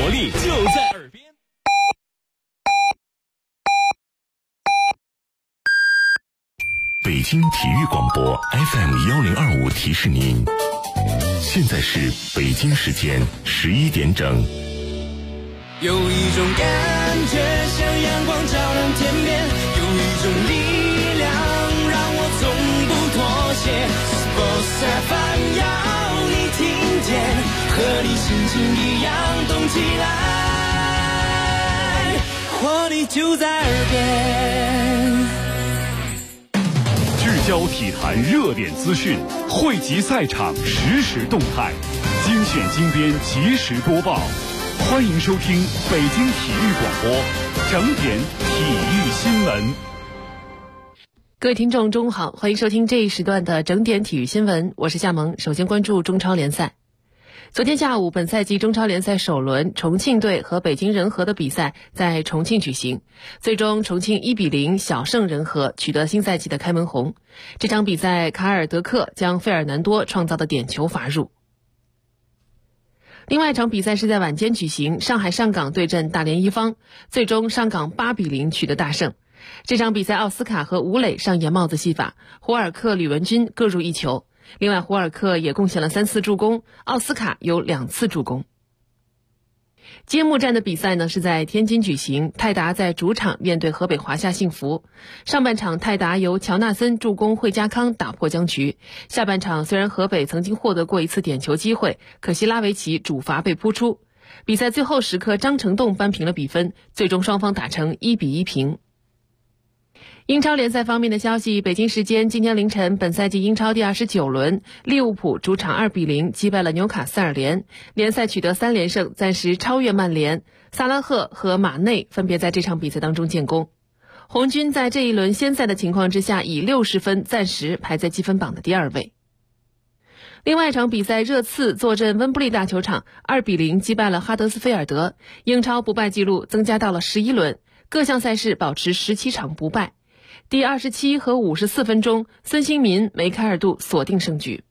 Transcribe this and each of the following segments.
活力就在耳边。 北京体育广播 FM1025提示您，现在是北京时间11点整。 有一种感觉像阳光照亮天边，有一种力量让我从不妥协。Sports FM 要你听见，和你心情一样动起来，活力就在耳边。 聚焦体坛热点资讯，汇集赛场实时动态，精选精编及时播报。欢迎收听北京体育广播整点体育新闻。 各位听众中午好，欢迎收听这一时段的整点体育新闻，我是夏萌。首先关注中超联赛。昨天下午，本赛季中超联赛首轮重庆队和北京人和的比赛在重庆举行，最终重庆1-0小胜人和，取得新赛季的开门红。这场比赛卡尔德克将费尔南多创造的点球罚入。另外一场比赛是在晚间举行，上海上港对阵大连一方，最终上港8-0取得大胜。这场比赛奥斯卡和吴磊上演帽子戏法，胡尔克、吕文君各入一球。另外胡尔克也贡献了3次助攻，奥斯卡有2次助攻。揭幕战的比赛呢是在天津举行，泰达在主场面对河北华夏幸福。上半场泰达由乔纳森助攻惠家康打破僵局，下半场虽然河北曾经获得过一次点球机会，可惜拉维奇主罚被扑出。比赛最后时刻张成栋扳平了比分，最终双方打成1-1平。英超联赛方面的消息，北京时间今天凌晨，本赛季英超第29轮，利物浦主场2-0击败了纽卡斯尔联，联赛取得3连胜，暂时超越曼联。萨拉赫和马内分别在这场比赛当中建功。红军在这一轮先赛的情况之下，以60分暂时排在积分榜的第2位。另外一场比赛，热刺坐镇温布利大球场2-0击败了哈德斯菲尔德，英超不败纪录增加到了11轮，各项赛事保持17场不败。第27和54分钟，孙兴民、梅开二度锁定胜局。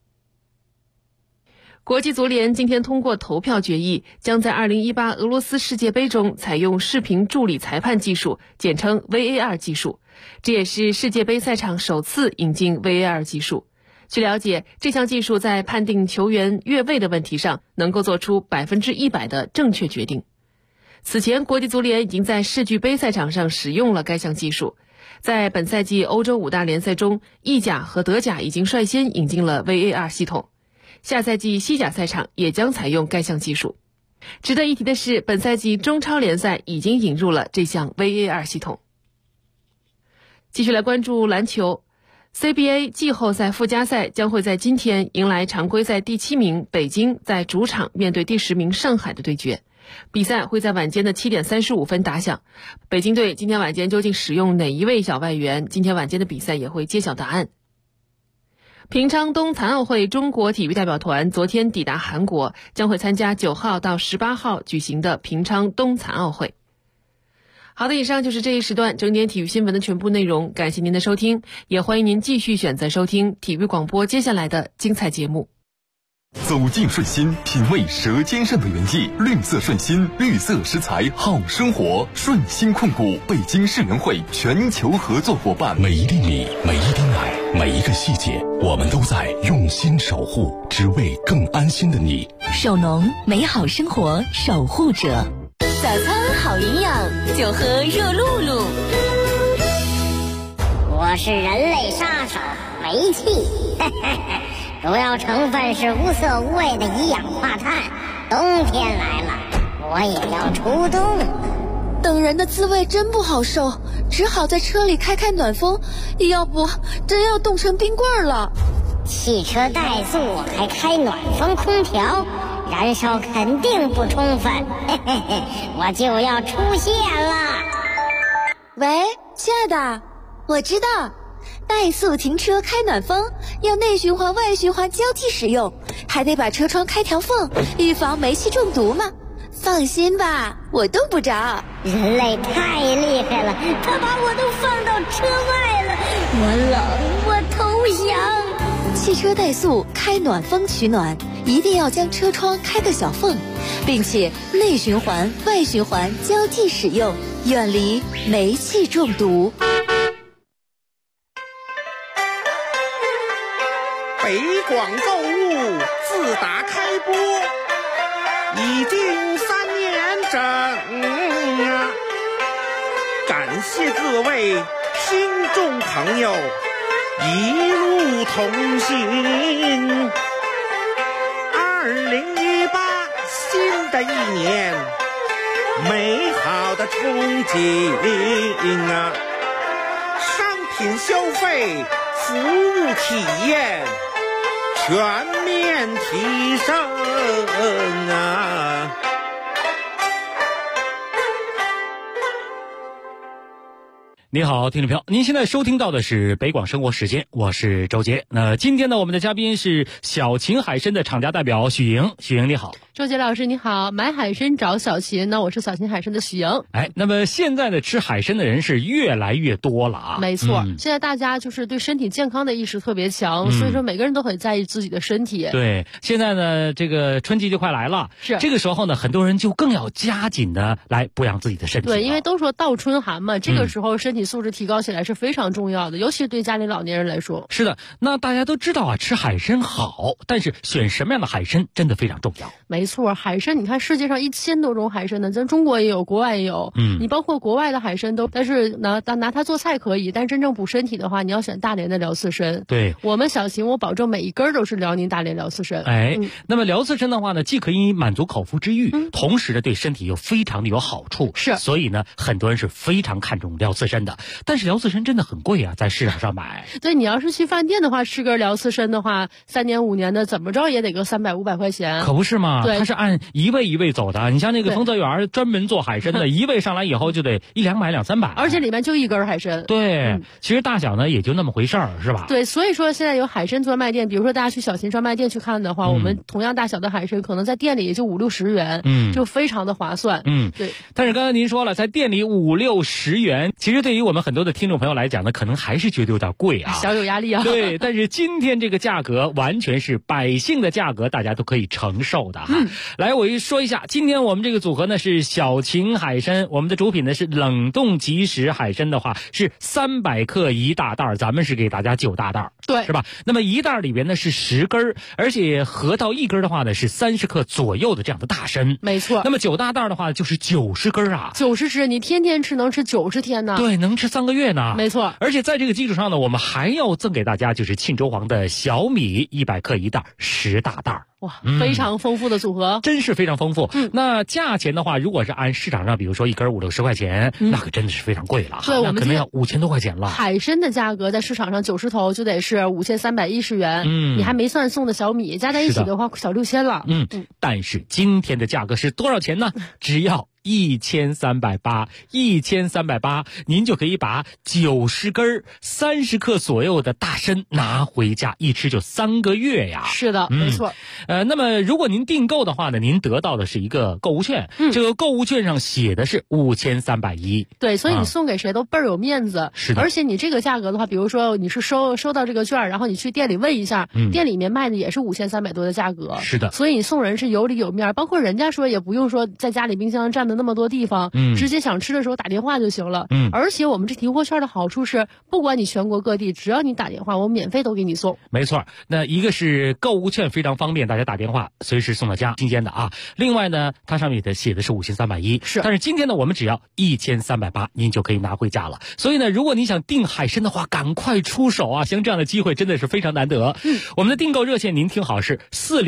国际足联今天通过投票决议，将在2018俄罗斯世界杯中采用视频助理裁判技术，简称 VAR 技术，这也是世界杯赛场首次引进 VAR 技术。据了解，这项技术在判定球员越位的问题上能够做出100%的正确决定。此前，国际足联已经在世俱杯赛场上使用了该项技术。在本赛季欧洲5大联赛中，意甲和德甲已经率先引进了 VAR 系统，下赛季西甲赛场也将采用该项技术。值得一提的是，本赛季中超联赛已经引入了这项 VAR 系统。继续来关注篮球。CBA 季后赛附加赛将会在今天迎来常规赛第7名北京在主场面对第10名上海的对决。比赛会在晚间的7点35分打响。北京队今天晚间究竟使用哪一位小外援？今天晚间的比赛也会揭晓答案。平昌冬残奥会中国体育代表团昨天抵达韩国，将会参加9号到18号举行的平昌冬残奥会。好的，以上就是这一时段整点体育新闻的全部内容，感谢您的收听，也欢迎您继续选择收听体育广播接下来的精彩节目。 走进顺心，品味舌尖上的原意，绿色顺心，绿色食材好生活。顺心控股，北京市联会全球合作伙伴。 每一粒米，每一滴奶，每一个细节，我们都在用心守护，只为更安心的你。 守农，美好生活守护者。早餐好营养，就喝热露露。 我是人类杀手煤气，主要成分是无色无味的一氧化碳。冬天来了，我也要出动。 等人的滋味真不好受，只好在车里开暖风，要不真要冻成冰棍了。 汽车怠速还开暖风空调，燃烧肯定不充分，我就要出现了。 喂，亲爱的，我知道怠速停车开暖风要内循环外循环交替使用，还得把车窗开条缝，预防煤气中毒嘛。放心吧，我冻不着。 人类太厉害了，他把我都放到车外了，我冷，我投降。 汽车怠速开暖风取暖， 一定要将车窗开个小缝，并且内循环、外循环交替使用，远离煤气中毒。 北广购物自打开播已经3年整啊！感谢各位听众朋友一路同行。2018新的一年，美好的憧憬啊！商品消费、服务体验全面提升啊！ 你好，听众朋友，您现在收听到的是北广生活时间，我是周杰。那今天呢，我们的嘉宾是小秦海参的厂家代表许莹。许莹你好。 周杰老师你好，买海参找小秦，那我是小秦海参的许莹。 那么现在的吃海参的人是越来越多了啊。 没错，现在大家就是对身体健康的意识特别强，所以说每个人都很在意自己的身体。 对，现在呢，这个春季就快来了， 是这个时候呢，很多人就更要加紧的来保养自己的身体。 对，因为都说倒春寒嘛，这个时候身体素质提高起来是非常重要的，尤其是对家里老年人来说。 是的，那大家都知道啊，吃海参好，但是选什么样的海参真的非常重要。 没错，海参你看世界上1000多种海参呢，咱中国也有，国外也有。你包括国外的海参都，但是拿它做菜可以，但真正补身体的话，你要选大连的辽刺参。 对， 我们小秦我保证每一根都是辽宁大连辽刺参。 那么辽刺参的话呢，既可以满足口腹之欲，同时呢对身体又非常的有好处。 是， 所以呢很多人是非常看重辽刺参的。但是辽刺参真的很贵啊，在市场上买。 对，你要是去饭店的话，吃根辽刺参的话，3年5年的怎么着也得个300、500块钱。 可不是嘛？ 对， 它是按一位一位走的。你像那个丰泽园专门做海参的，一位上来以后就得100-200、200-300， 而且里面就一根海参。 对，其实大小呢也就那么回事儿，是吧？ 对，所以说现在有海参专卖店，比如说大家去小秦专卖店去看的话，我们同样大小的海参可能在店里也就50-60元，就非常的划算。对。 但是刚才您说了，在店里50-60元，其实对于我们很多的听众朋友来讲呢，可能还是觉得有点贵啊， 小有压力啊。 对，但是今天这个价格完全是百姓的价格，大家都可以承受的哈。来，我说一下，今天我们这个组合呢是小秦海参，我们的主品呢是冷冻即食海参的话是300克1大袋，咱们是给大家9大袋， 对， 是吧？那么1袋里边呢是10根，而且合到1根的话呢是30克左右的这样的大参。 没错。 那么9大袋的话就是90根啊 ，90只，你天天吃能吃90天呢。 对，能吃3个月呢。 没错。 而且在这个基础上呢，我们还要赠给大家就是沁州黄的小米100克1袋，10大袋。 哇，非常丰富的组合， 真是非常丰富。那价钱的话，如果是按市场上，比如说1根50-60块钱，那可真的是非常贵了。 对，我们可能要5000多块钱了。 海参的价格在市场上90头就得是5310元，你还没算送的小米，加在一起的话小6000了。 但是今天的价格是多少钱呢？只要1380，1380，您就可以把90根30克左右的大参拿回家，一吃就3个月呀。 是的，没错。 那么如果您订购的话呢，您得到的是一个购物券，这个购物券上写的是5310。 对，所以你送给谁都倍儿有面子。 是的。 而且你这个价格的话，比如说你是收到这个券，然后你去店里问一下，店里面卖的也是5300多的价格。 是的。 所以你送人是有理有面，包括人家说也不用说在家里冰箱占的那么多地方，直接想吃的时候打电话就行了。而且我们这提货券的好处是，不管你全国各地，只要你打电话，我们免费都给你送。 没错，那一个是购物券非常方便，大家打电话随时送到家，新鲜的啊。另外呢，它上面写的是5310， 是。 但是今天呢，我们只要1380，您就可以拿回家了。所以呢，如果你想订海参的话，赶快出手啊！像这样的机会真的是非常难得。我们的订购热线您听好是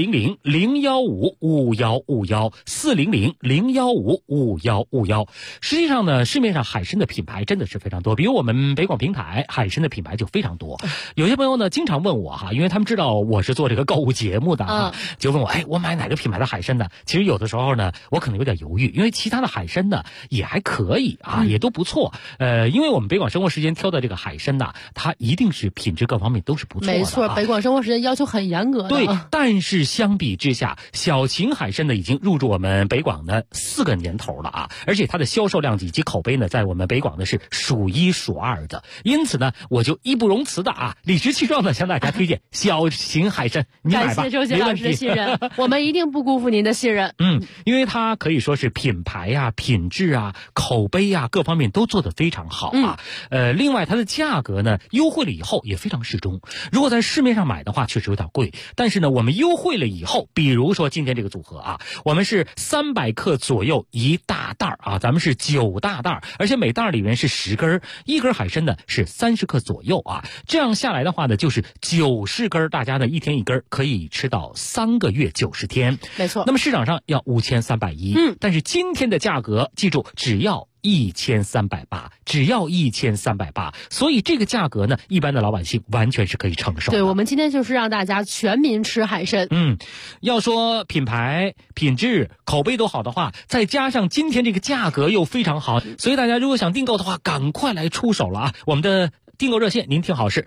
400-015-5151，400-015-5151。实际上呢，市面上海参的品牌真的是非常多，比如我们北广平台海参的品牌就非常多。有些朋友呢经常问我哈，因为他们知道我是做这个购物节目的，就问我，我买哪个品牌的海参呢？其实有的时候呢，我可能有点犹豫，因为其他的海参呢也还可以啊，也都不错。因为我们北广生活时间挑的这个海参呢，它一定是品质各方面都是不错的。 没错，北广生活时间要求很严格的。 对，但是相比之下，小秦海参呢已经入驻我们北广的4个年头。 头了啊，而且它的销售量以及口碑呢，在我们北广呢是数一数二的。因此呢，我就义不容辞的啊，理直气壮的向大家推荐小秦海参，你买吧， 感谢周杰老师的信任，我们一定不辜负您的信任。 因为它可以说是品牌啊、品质啊、口碑啊各方面都做得非常好啊。另外它的价格呢优惠了以后也非常适中。如果在市面上买的话，确实有点贵，但是呢，我们优惠了以后，比如说今天这个组合啊，我们是300克左右一大袋啊，咱们是9大袋，而且每袋里面是10根，一根海参呢是30克左右啊。这样下来的话呢，就是90根，大家呢一天一根，可以吃到3个月90天。 没错。 那么市场上要5310，但是今天的价格，记住只要1380，只要1380，所以这个价格呢，一般的老百姓完全是可以承受的。 对，我们今天就是让大家全民吃海参。 要说品牌、品质、口碑都好的话，再加上今天这个价格又非常好，所以大家如果想订购的话，赶快来出手了啊！我们的订购热线您听好是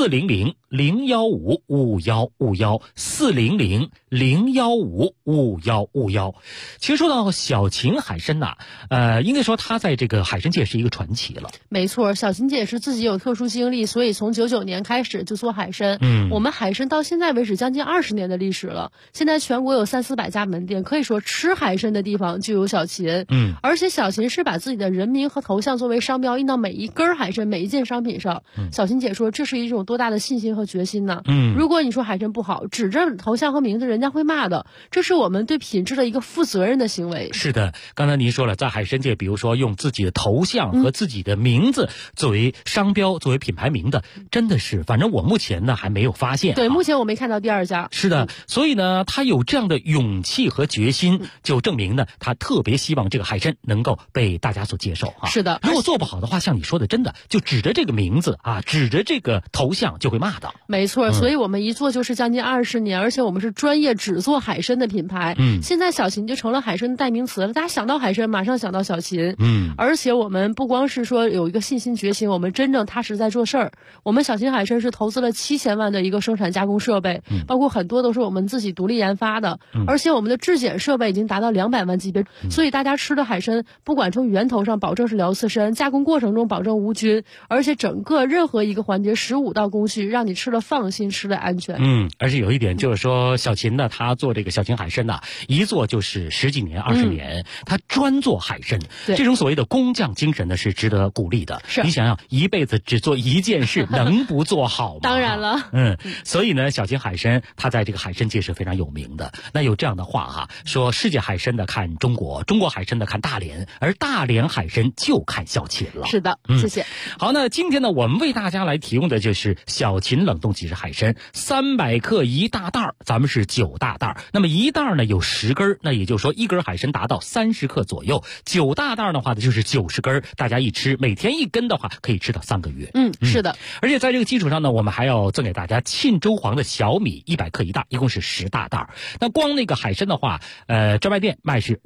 400-015-5151，400-015-5151。其实说到小秦海参呐，应该说他在这个海参界是一个传奇了。 没错，小秦姐是自己有特殊经历，所以从99年开始就做海参。我们海参到现在为止将近20年的历史了，现在全国有300-400家门店，可以说吃海参的地方就有小秦。而且小秦是把自己的人名和头像作为商标印到每一根海参、每一件商品上。小秦姐说这是一种多大的信心和决心呢？如果你说海参不好，指着头像和名字，人家会骂的。这是我们对品质的一个负责任的行为。 是的，刚才您说了，在海参界，比如说用自己的头像和自己的名字作为商标、作为品牌名的，真的是，反正我目前呢还没有发现。 对，目前我没看到第二家。 是的，所以呢，他有这样的勇气和决心，就证明呢，他特别希望这个海参能够被大家所接受啊。 是的， 如果做不好的话，像你说的，真的就指着这个名字啊，指着这个头像就会骂的。 没错，所以我们一做就是将近20年，而且我们是专业只做海参的品牌。现在小秦就成了海参的代名词了，大家想到海参马上想到小秦。而且我们不光是说有一个信心决心，我们真正踏实在做事儿。我们小秦海参是投资了7000万的一个生产加工设备，包括很多都是我们自己独立研发的，而且我们的质检设备已经达到200万级别，所以大家吃的海参不管从源头上保证是辽刺参，加工过程中保证无菌，而且整个任何一个环节15道工序，让你吃了放心，吃了安全。 而且有一点就是说，小秦呢，他做这个小秦海参呢，一做就是10几年、20年，他专做海参，这种所谓的工匠精神呢，是值得鼓励的。你想想，一辈子只做一件事，能不做好吗？ 当然了。 所以呢，小秦海参他在这个海参界是非常有名的。那有这样的话哈，说世界海参的看中国，中国海参的看大连，而大连海参就看小秦了。 是的，谢谢。 好，那今天呢，我们为大家来提供的就是小秦冷冻即食海参，300克一大袋，咱们是9大袋。那么一袋呢有10根，那也就是说一根海参达到30克左右，9大袋的话呢就是90根，大家一吃，每天1根的话可以吃到3个月。 是的。 而且在这个基础上呢，我们还要赠给大家沁州黄的小米100克一袋，一共是10大袋。那光那个海参的话，专卖店卖是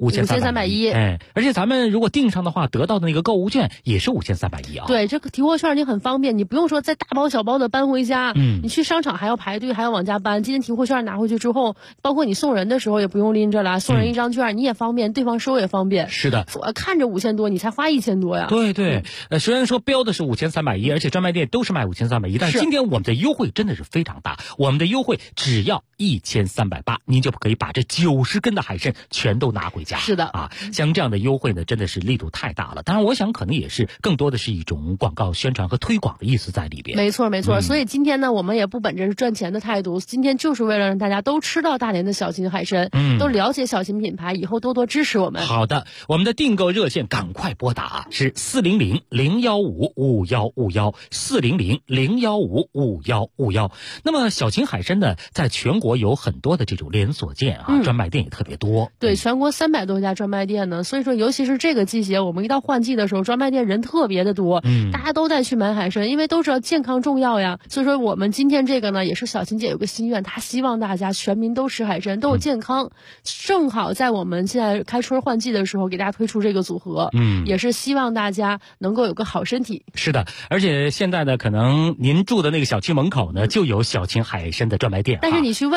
5310，而且咱们如果订上的话，得到的那个购物券也是5310啊。 对，这个提货券你很方便，你不用说再大包小包的搬回家，你去商场还要排队，还要往家搬。今天提货券拿回去之后，包括你送人的时候也不用拎着了，送人一张券你也方便，对方收也方便。 是的， 我看着5000多，你才花1000多呀。 对，虽然说标的是5310，而且专卖店都是卖5310，但是今天我们的优惠真的是非常大，我们的优惠只要1380，您就可以把这90根的海参全都拿回家。 是的啊，像这样的优惠呢，真的是力度太大了。当然，我想可能也是更多的是一种广告宣传和推广的意思在里边。 没错，所以今天呢，我们也不本着是赚钱的态度，今天就是为了让大家都吃到大连的小秦海参，都了解小秦品牌，以后多多支持我们。 好的，我们的订购热线赶快拨打是400-015-5151，400-015-5151。那么小秦海参呢，在全国有很多的这种连锁店啊，专卖店也特别多。 对，全国300多家专卖店呢，所以说尤其是这个季节，我们一到换季的时候，专卖店人特别的多，大家都在去买海参，因为都知道健康重要呀。所以说我们今天这个呢，也是小秦姐有个心愿，她希望大家全民都吃海参，都有健康。正好在我们现在开春换季的时候，给大家推出这个组合，也是希望大家能够有个好身体。 是的，而且现在呢，可能您住的那个小区门口呢，就有小秦海参的专卖店。 但是你去问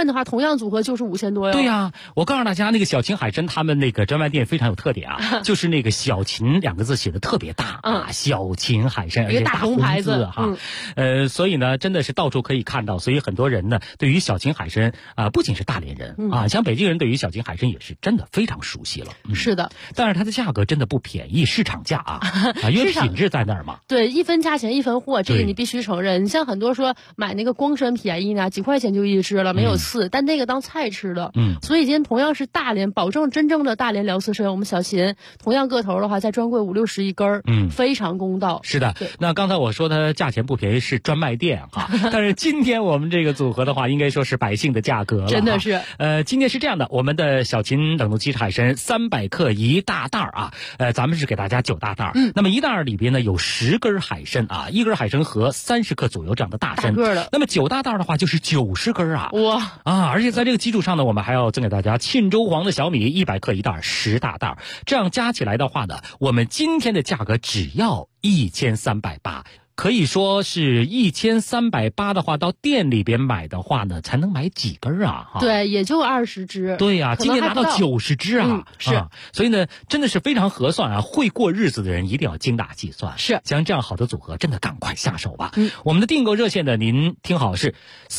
问的话，同样组合就是5000多哟。 对呀，我告诉大家，那个小秦海参他们那个专卖店非常有特点啊，就是那个小秦2个字写的特别大啊，小秦海参，而且大红字哈，所以呢，真的是到处可以看到，所以很多人呢，对于小秦海参不仅是大连人啊，像北京人对于小秦海参也是真的非常熟悉了。 是的， 但是它的价格真的不便宜，市场价啊，因为品质在那儿嘛。 对，一分价钱一分货，这个你必须承认。你像很多说买那个光参便宜呢，几块钱就一只了，没有刺，但那个当菜吃的。所以今天同样是大连，保证真正的大连辽丝参，我们小秦同样个头的话，在专柜50-60一根非常公道。 是的，那刚才我说它价钱不便宜是专卖店哈，但是今天我们这个组合的话，应该说是百姓的价格了。 真的是。 今天是这样的，我们的小秦冷冻鸡海参300克1大袋啊，咱们是给大家9大袋。那么1袋里边呢有10根海参啊，1根海参和30克左右这样的大参。那么9大袋的话就是90根啊。 哇啊！而且在这个基础上呢，我们还要赠给大家沁州黄的小米100克1袋10大袋，这样加起来的话呢，我们今天的价格只要1380。可以说是1380的话，到店里边买的话呢，才能买几根啊？ 对，也就20只。 对呀，今天拿到90只啊！ 是， 所以呢，真的是非常合算啊！会过日子的人一定要精打细算。 是， 像这样好的组合，真的赶快下手吧。我们的订购热线呢，您听好是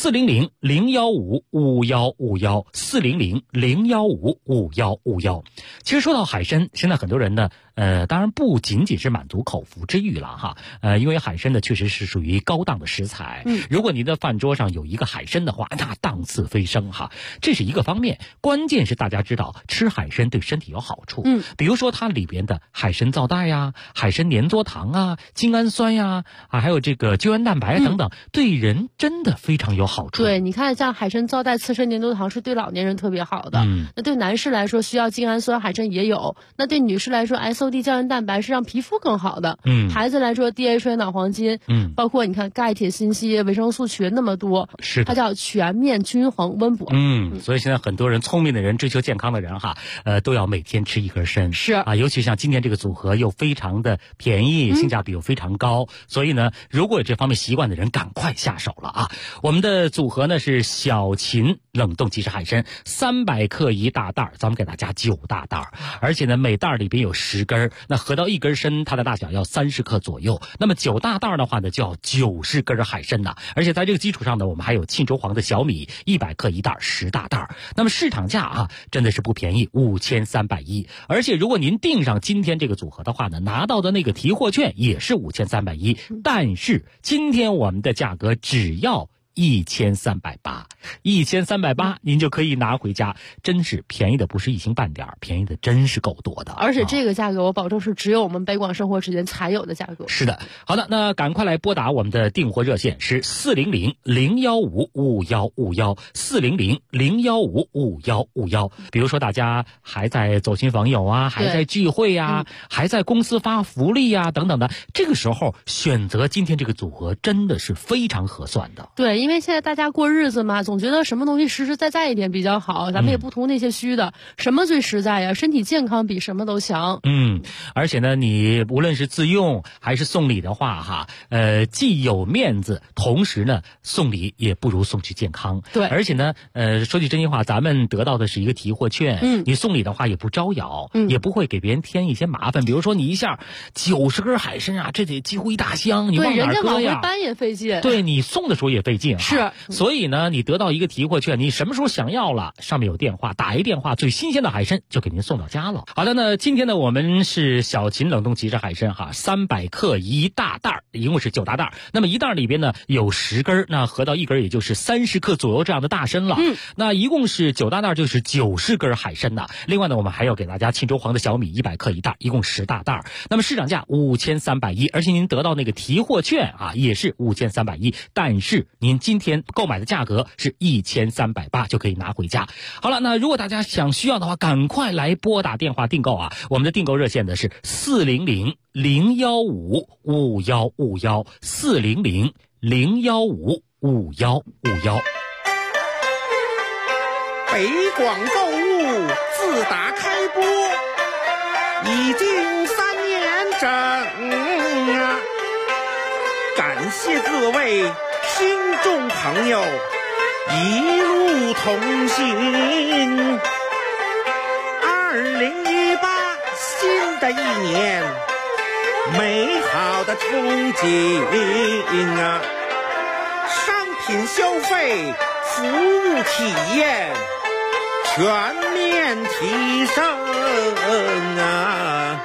400-015-5151，400-015-5151。其实说到海参，现在很多人呢，当然不仅仅是满足口腹之欲了哈，因为海参呢确实是属于高档的食材。如果您的饭桌上有一个海参的话，那档次飞升哈，这是一个方面。关键是大家知道吃海参对身体有好处，比如说它里边的海参皂带呀、海参粘唑糖啊、精氨酸呀还有这个胶原蛋白等等，对人真的非常有好处。 对，你看像海参皂带、刺参粘唑糖是对老年人特别好的。那对男士来说需要精氨酸，海参也有；那对女士来说 SOD 胶原蛋白是让皮肤更好的。孩子来说 DHA 脑黄金，包括你看钙、铁、锌、硒、维生素群那么多， 是它叫全面均衡温补。 所以现在很多人聪明的人、追求健康的人哈，都要每天吃1根参。 是啊，尤其像今天这个组合又非常的便宜，性价比又非常高，所以呢，如果有这方面习惯的人，赶快下手了啊！我们的组合呢是小秦冷冻即食海参300克1大袋，咱们给大家9大袋，而且呢每袋里边有10根，那合到1根参，它的大小要30克左右。那么9大袋的话呢，就要90根海参呐，而且在这个基础上呢，我们还有沁州黄的小米100克1袋10大袋。那么市场价啊，真的是不便宜，5310。而且如果您订上今天这个组合的话呢，拿到的那个提货券也是5310，但是今天我们的价格只要1380，1380您就可以拿回家，真是便宜的不是一星半点，便宜的真是够多的。 而且这个价格我保证是只有我们北广生活时间才有的价格。 是的，好的，那赶快来拨打我们的订货热线是400-015-5151，400-015-5151。比如说大家还在走亲访友啊，还在聚会啊，还在公司发福利啊等等的，这个时候选择今天这个组合真的是非常合算的。 对，因为现在大家过日子嘛，总觉得什么东西实实在在一点比较好，咱们也不图那些虚的，什么最实在呀？身体健康比什么都强。 而且呢，你无论是自用还是送礼的话哈，既有面子，同时呢送礼也不如送去健康。 对， 而且呢，说句真心话，咱们得到的是一个提货券，你送礼的话也不招摇，也不会给别人添一些麻烦。比如说你一下90根海参啊，这得几乎1大箱，你往哪搁呀？ 对，人家往回搬也费劲。 对，你送的时候也费劲。 是， 所以呢，你得到一个提货券，你什么时候想要了，上面有电话，打一电话，最新鲜的海参就给您送到家了。好的，那今天呢，我们是小秦冷冻即食海参哈，300克1大袋，一共是9大袋。那么1袋里边呢有10根，那合到1根也就是30克左右这样的大参了。那一共是9大袋，就是90根海参呐。另外呢，我们还要给大家沁州黄的小米100克1袋，一共10大袋。那么市场价5310，而且您得到那个提货券啊，也是5310，但是您今天购买的价格是1380，就可以拿回家。好了，那如果大家需要的话，赶快来拨打电话订购啊！我们的订购热线呢是400-015-5151，400-015-5151。 北广购物自打开播已经3年整啊！感谢各位听众朋友一路同行。2018新的一年，美好的憧憬啊！商品消费、服务体验全面提升啊！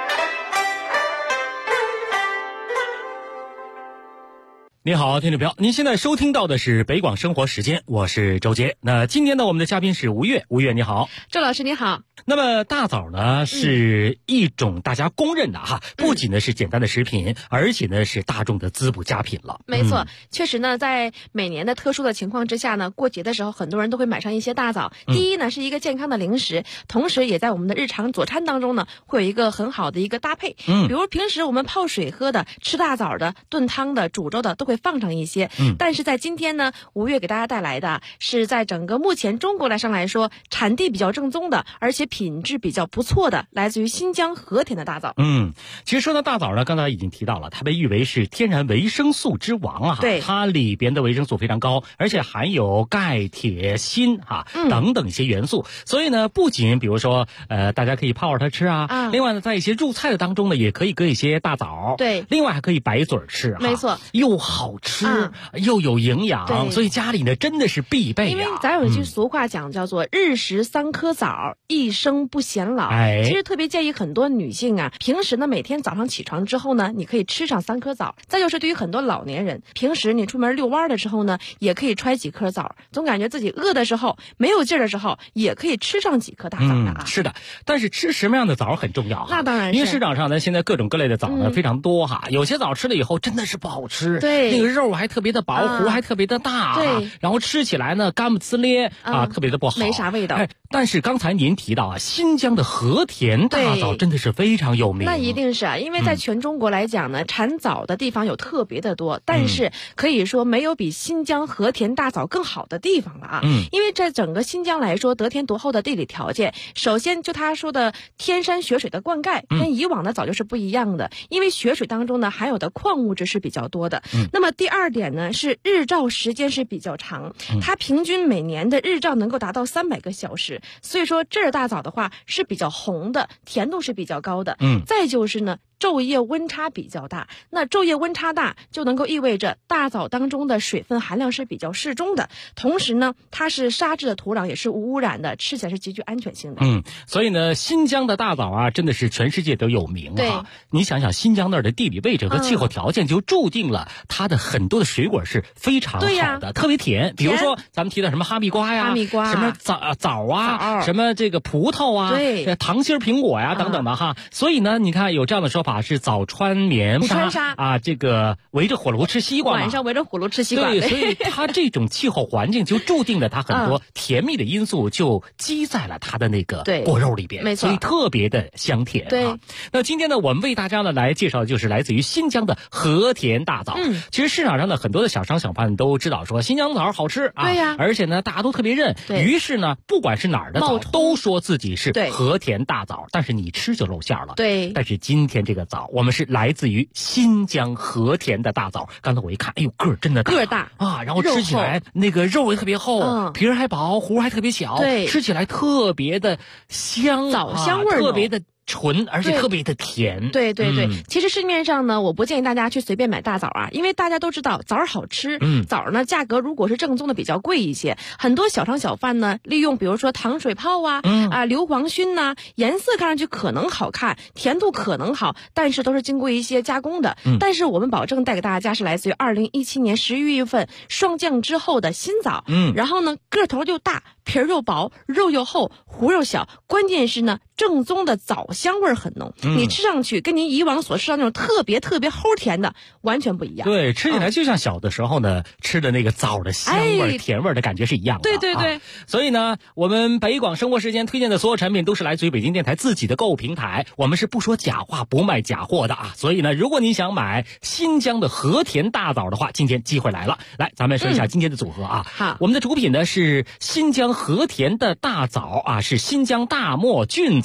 你好，听众朋友，您现在收听到的是北广生活时间，我是周杰。那今天呢，我们的嘉宾是吴越，吴越你好。 周老师你好。 那么大枣呢是一种大家公认的哈，不仅呢是简单的食品，而且呢是大众的滋补佳品了。 没错，确实呢，在每年的特殊的情况之下呢，过节的时候很多人都会买上一些大枣。第一呢是一个健康的零食，同时也在我们的日常佐餐当中呢会有一个很好的一个搭配。比如平时我们泡水喝的、吃大枣的、炖汤的、煮粥的都会放上一些。但是在今天呢，吴越给大家带来的是在整个目前中国上来说产地比较正宗的，而且品质比较不错的，来自于新疆和田的大枣。 其实说到大枣呢，刚才已经提到了，它被誉为是天然维生素之王啊。 对， 它里边的维生素非常高，而且含有钙、铁、锌等等一些元素。所以呢，不仅比如说大家可以泡着它吃啊，另外呢，在一些入菜的当中呢，也可以搁一些大枣。 对， 另外还可以白嘴吃。 没错， 又好吃又有营养，所以家里呢真的是必备。 因为咱有一句俗话讲叫做日食3颗枣，一生不显老。其实特别建议很多女性啊，平时呢每天早上起床之后呢，你可以吃上3颗枣。再就是对于很多老年人，平时你出门遛弯的时候呢，也可以揣几颗枣，总感觉自己饿的时候没有劲儿的时候，也可以吃上几颗大枣的啊。 是的，但是吃什么样的枣很重要。 那当然是， 因为市场上呢现在各种各类的枣呢非常多哈，有些枣吃了以后真的是不好吃， 对， 那个肉还特别的薄，核还特别的大， 对， 然后吃起来呢干不呲咧特别的不好， 没啥味道。 但是刚才您提到啊，新疆的和田大枣真的是非常有名。 那一定是啊，因为在全中国来讲呢，产枣的地方有特别的多，但是可以说没有比新疆和田大枣更好的地方了啊。因为在整个新疆来说，得天独厚的地理条件，首先就他说的天山雪水的灌溉，跟以往的枣就是不一样的，因为雪水当中呢含有的矿物质是比较多的。那么第二点呢是日照时间是比较长，它平均每年的日照能够达到300个小时，所以说这儿大枣的话是比较红的，甜度是比较高的。再就是呢昼夜温差比较大，那昼夜温差大就能够意味着大枣当中的水分含量是比较适中的，同时呢它是沙质的土壤，也是无污染的，吃起来是极具安全性的。 所以呢新疆的大枣啊真的是全世界都有名啊。你想想新疆那儿的地理位置和气候条件就注定了它的很多的水果是非常好的，特别甜。比如说咱们提到什么哈密瓜呀，什么枣啊，什么这个葡萄啊，对，糖心苹果呀等等的哈。所以呢你看有这样的说法是早穿棉纱啊，这个围着火炉吃西瓜嘛， 晚上围着火炉吃西瓜。 对，所以它这种气候环境就注定了它很多甜蜜的因素就积在了它的那个果肉里边， 没错， 所以特别的香甜。 对， 那今天呢我们为大家呢来介绍的就是来自于新疆的和田大枣。其实市场上的很多的小商小贩都知道说新疆枣好吃啊， 对呀， 而且呢大家都特别认，于是呢不管是哪儿的枣都说自己是和田大枣，但是你吃就露馅了。 对， 但是今天这个枣我们是来自于新疆和田的大枣。刚才我一看，哎呦，个儿真的大， 个儿大啊，然后吃起来那个肉也特别厚，皮儿还薄，核还特别小， 对， 吃起来特别的香， 枣香味儿特别的纯，而且特别的甜。 对对对，其实市面上呢，我不建议大家去随便买大枣啊，因为大家都知道枣好吃，枣呢价格如果是正宗的比较贵一些，很多小商小贩呢利用比如说糖水泡啊，硫磺熏呐，颜色看上去可能好看，甜度可能好，但是都是经过一些加工的。但是我们保证带给大家是来自于2017年11月份霜降之后的新枣，然后呢个头又大，皮儿又薄，肉又厚，核又小，关键是呢正宗的枣香味很浓，你吃上去跟您以往所吃到那种特别特别齁甜的完全不一样。 对，吃起来就像小的时候呢吃的那个枣的香味、甜味的感觉是一样的。 对对对， 所以呢我们北广生活时间推荐的所有产品都是来自于北京电台自己的购物平台，我们是不说假话不卖假货的啊。所以呢如果您想买新疆的和田大枣的话，今天机会来了。来，咱们说一下今天的组合啊。 好， 我们的主品呢是新疆和田的大枣啊，是新疆大漠菌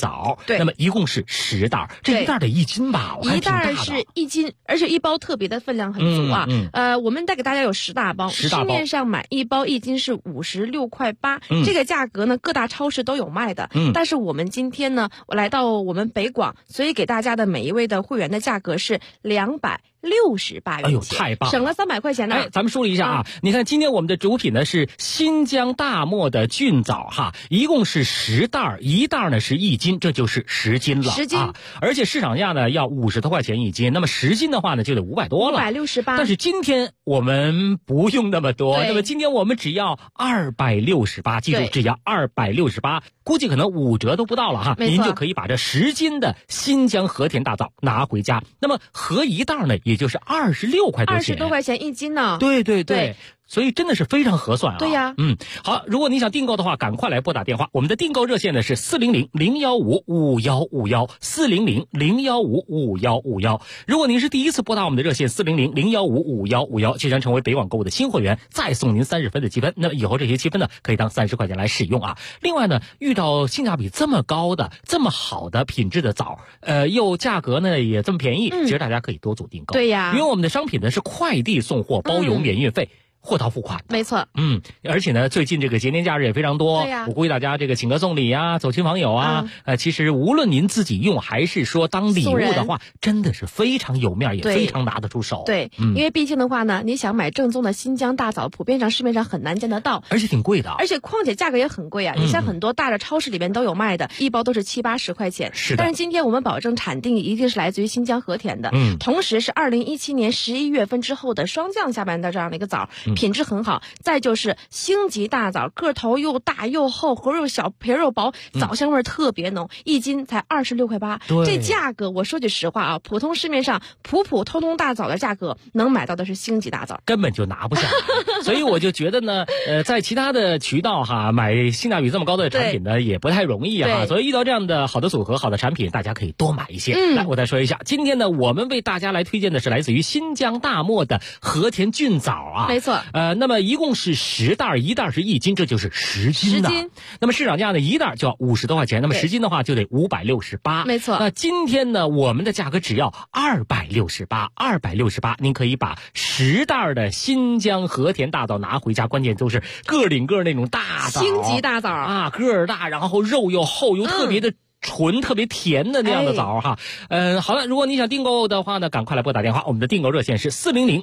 枣。 对， 那么一共是10袋，这一袋得1斤吧？我看一挺大的。 袋是1斤，而且一包特别的分量很足啊。我们带给大家有10大包，市面上买一包1斤是56.8块，这个价格呢各大超市都有卖的。但是我们今天呢，我来到我们北广，所以给大家的每一位的会员的价格是268元钱。 哎呦，太棒了， 省了300块钱呢。 哎，咱们说一下啊，你看今天我们的主品呢是新疆大漠的菌枣哈，一共是10袋，一袋呢是1斤，这就是10斤了。10斤啊，而且市场价呢要50多块钱1斤，那么10斤的话呢就得500多了 ，568。 但是今天我们不用那么多，那么今天我们只要268，记住只要268，估计可能5折都不到了哈，您就可以把这10斤的新疆和田大枣拿回家。那么合一袋呢，也就是26块多钱，20 多块钱1斤呢。 对。所以真的是非常合算啊！ 对呀， 好，如果你想订购的话，赶快来拨打电话。我们的订购热线呢是400-015-5151，400-015-5151。如果您是第一次拨打我们的热线400-015-5151，就将成为北广购物的新会员，再送您30分的积分。那么以后这些积分呢，可以当30块钱来使用啊。另外呢，遇到性价比这么高的、这么好的品质的枣，又价格呢也这么便宜，其实大家可以多组订购。 对呀， 因为我们的商品呢是快递送货，包邮免运费。货到付款， 没错。 而且呢，最近这个节年假日也非常多，我估计大家这个请客送礼啊，走亲访友啊，其实无论您自己用还是说当礼物的话，真的是非常有面，也非常拿得出手。 对，因为毕竟的话呢，你想买正宗的新疆大枣，普遍上市面上很难见得到， 而且挺贵的， 而且况且价格也很贵啊。你像很多大的超市里面都有卖的，一包都是70、80块钱。 是的。 但是今天我们保证产地一定是来自于新疆和田的，同时是2017年11月份之后的霜降下半的这样的一个枣，品质很好。再就是星级大枣，个头又大又厚，核肉小，皮肉薄，枣香味特别浓，1斤才26.8块。这价格我说句实话啊，普通市面上普通大枣的价格能买到的是星级大枣， 根本就拿不下来。所以我就觉得呢，在其他的渠道哈，买性价比这么高的产品呢，也不太容易哈。所以遇到这样的好的组合、好的产品，大家可以多买一些。来，我再说一下，今天呢，我们为大家来推荐的是来自于新疆大漠的和田菌枣啊。 没错。 那么一共是10袋，一袋是1斤，这就是10斤的。那么市场价呢，一袋就要50多块钱，那么10斤的话就得568。 没错。 那今天呢，我们的价格只要268，您可以把10袋的新疆和田大枣拿回家，关键都是个顶个那种大枣， 星级大枣啊，个儿大，然后肉又厚又特别的纯，特别甜的那样的枣哈。好了，如果你想订购的话呢，赶快来拨打电话，我们的订购热线是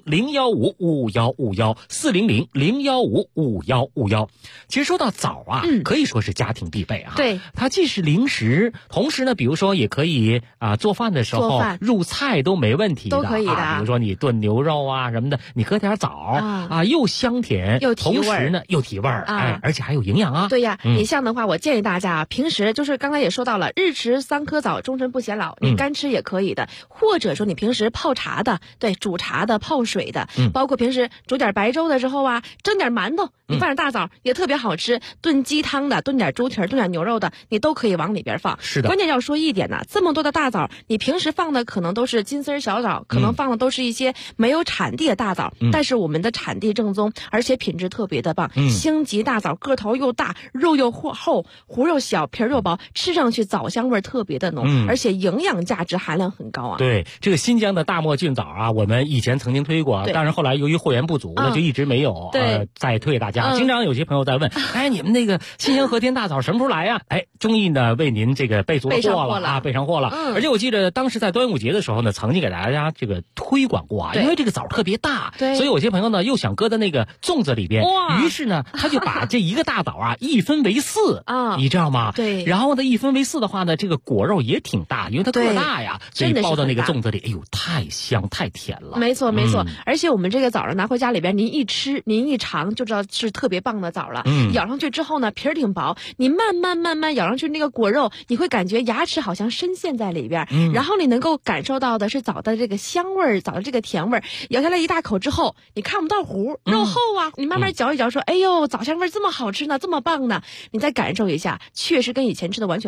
400-015-5151，400-015-5151。其实说到枣啊，可以说是家庭必备啊。 对， 它既是零食，同时呢，比如说也可以做饭的时候入菜都没问题的， 都可以的。 比如说你炖牛肉啊什么的，你搁点枣又香甜又提味， 同时呢又提味儿，而且还有营养啊。 对呀，你像的话，我建议大家平时就是刚才也说到了。日吃3颗枣，终身不显老。你干吃也可以的，或者说你平时泡茶的，对，煮茶的、泡水的，包括平时煮点白粥的时候啊，蒸点馒头，你放点大枣也特别好吃。炖鸡汤的，炖点猪蹄儿，炖点牛肉的，你都可以往里边放。 是的。 关键要说一点呢，这么多的大枣，你平时放的可能都是金丝小枣，可能放的都是一些没有产地的大枣，但是我们的产地正宗，而且品质特别的棒。星级大枣个头又大，肉又厚，核肉小，皮肉薄，吃上去枣香味特别的浓，而且营养价值含量很高啊。 对，这个新疆的大漠菌枣啊，我们以前曾经推过，但是后来由于货源不足，那就一直没有再推给大家。经常有些朋友在问，你们那个新疆和田大枣什么时候来呀？终于呢为您这个备足了货了啊，备上货了。而且我记得当时在端午节的时候呢，曾经给大家这个推广过啊，因为这个枣特别大，所以有些朋友呢又想搁在那个粽子里边，于是呢他就把这一个大枣啊一分为4啊，你知道吗？ 对。 然后呢一分为4的话呢，这个果肉也挺大，因为它个大呀，所以包到那个粽子里，哎呦，太香太甜了。 没错没错，而且我们这个枣拿回家里边，您一吃您一尝就知道是特别棒的枣了。咬上去之后呢，皮儿挺薄，你慢慢咬上去那个果肉，你会感觉牙齿好像深陷在里边，然后你能够感受到的是枣的这个香味儿，枣的这个甜味儿。咬下来一大口之后，你看不到核，肉厚啊，你慢慢嚼一嚼，说哎呦，枣香味这么好吃呢，这么棒呢，你再感受一下，确实跟以前吃的完全不一样。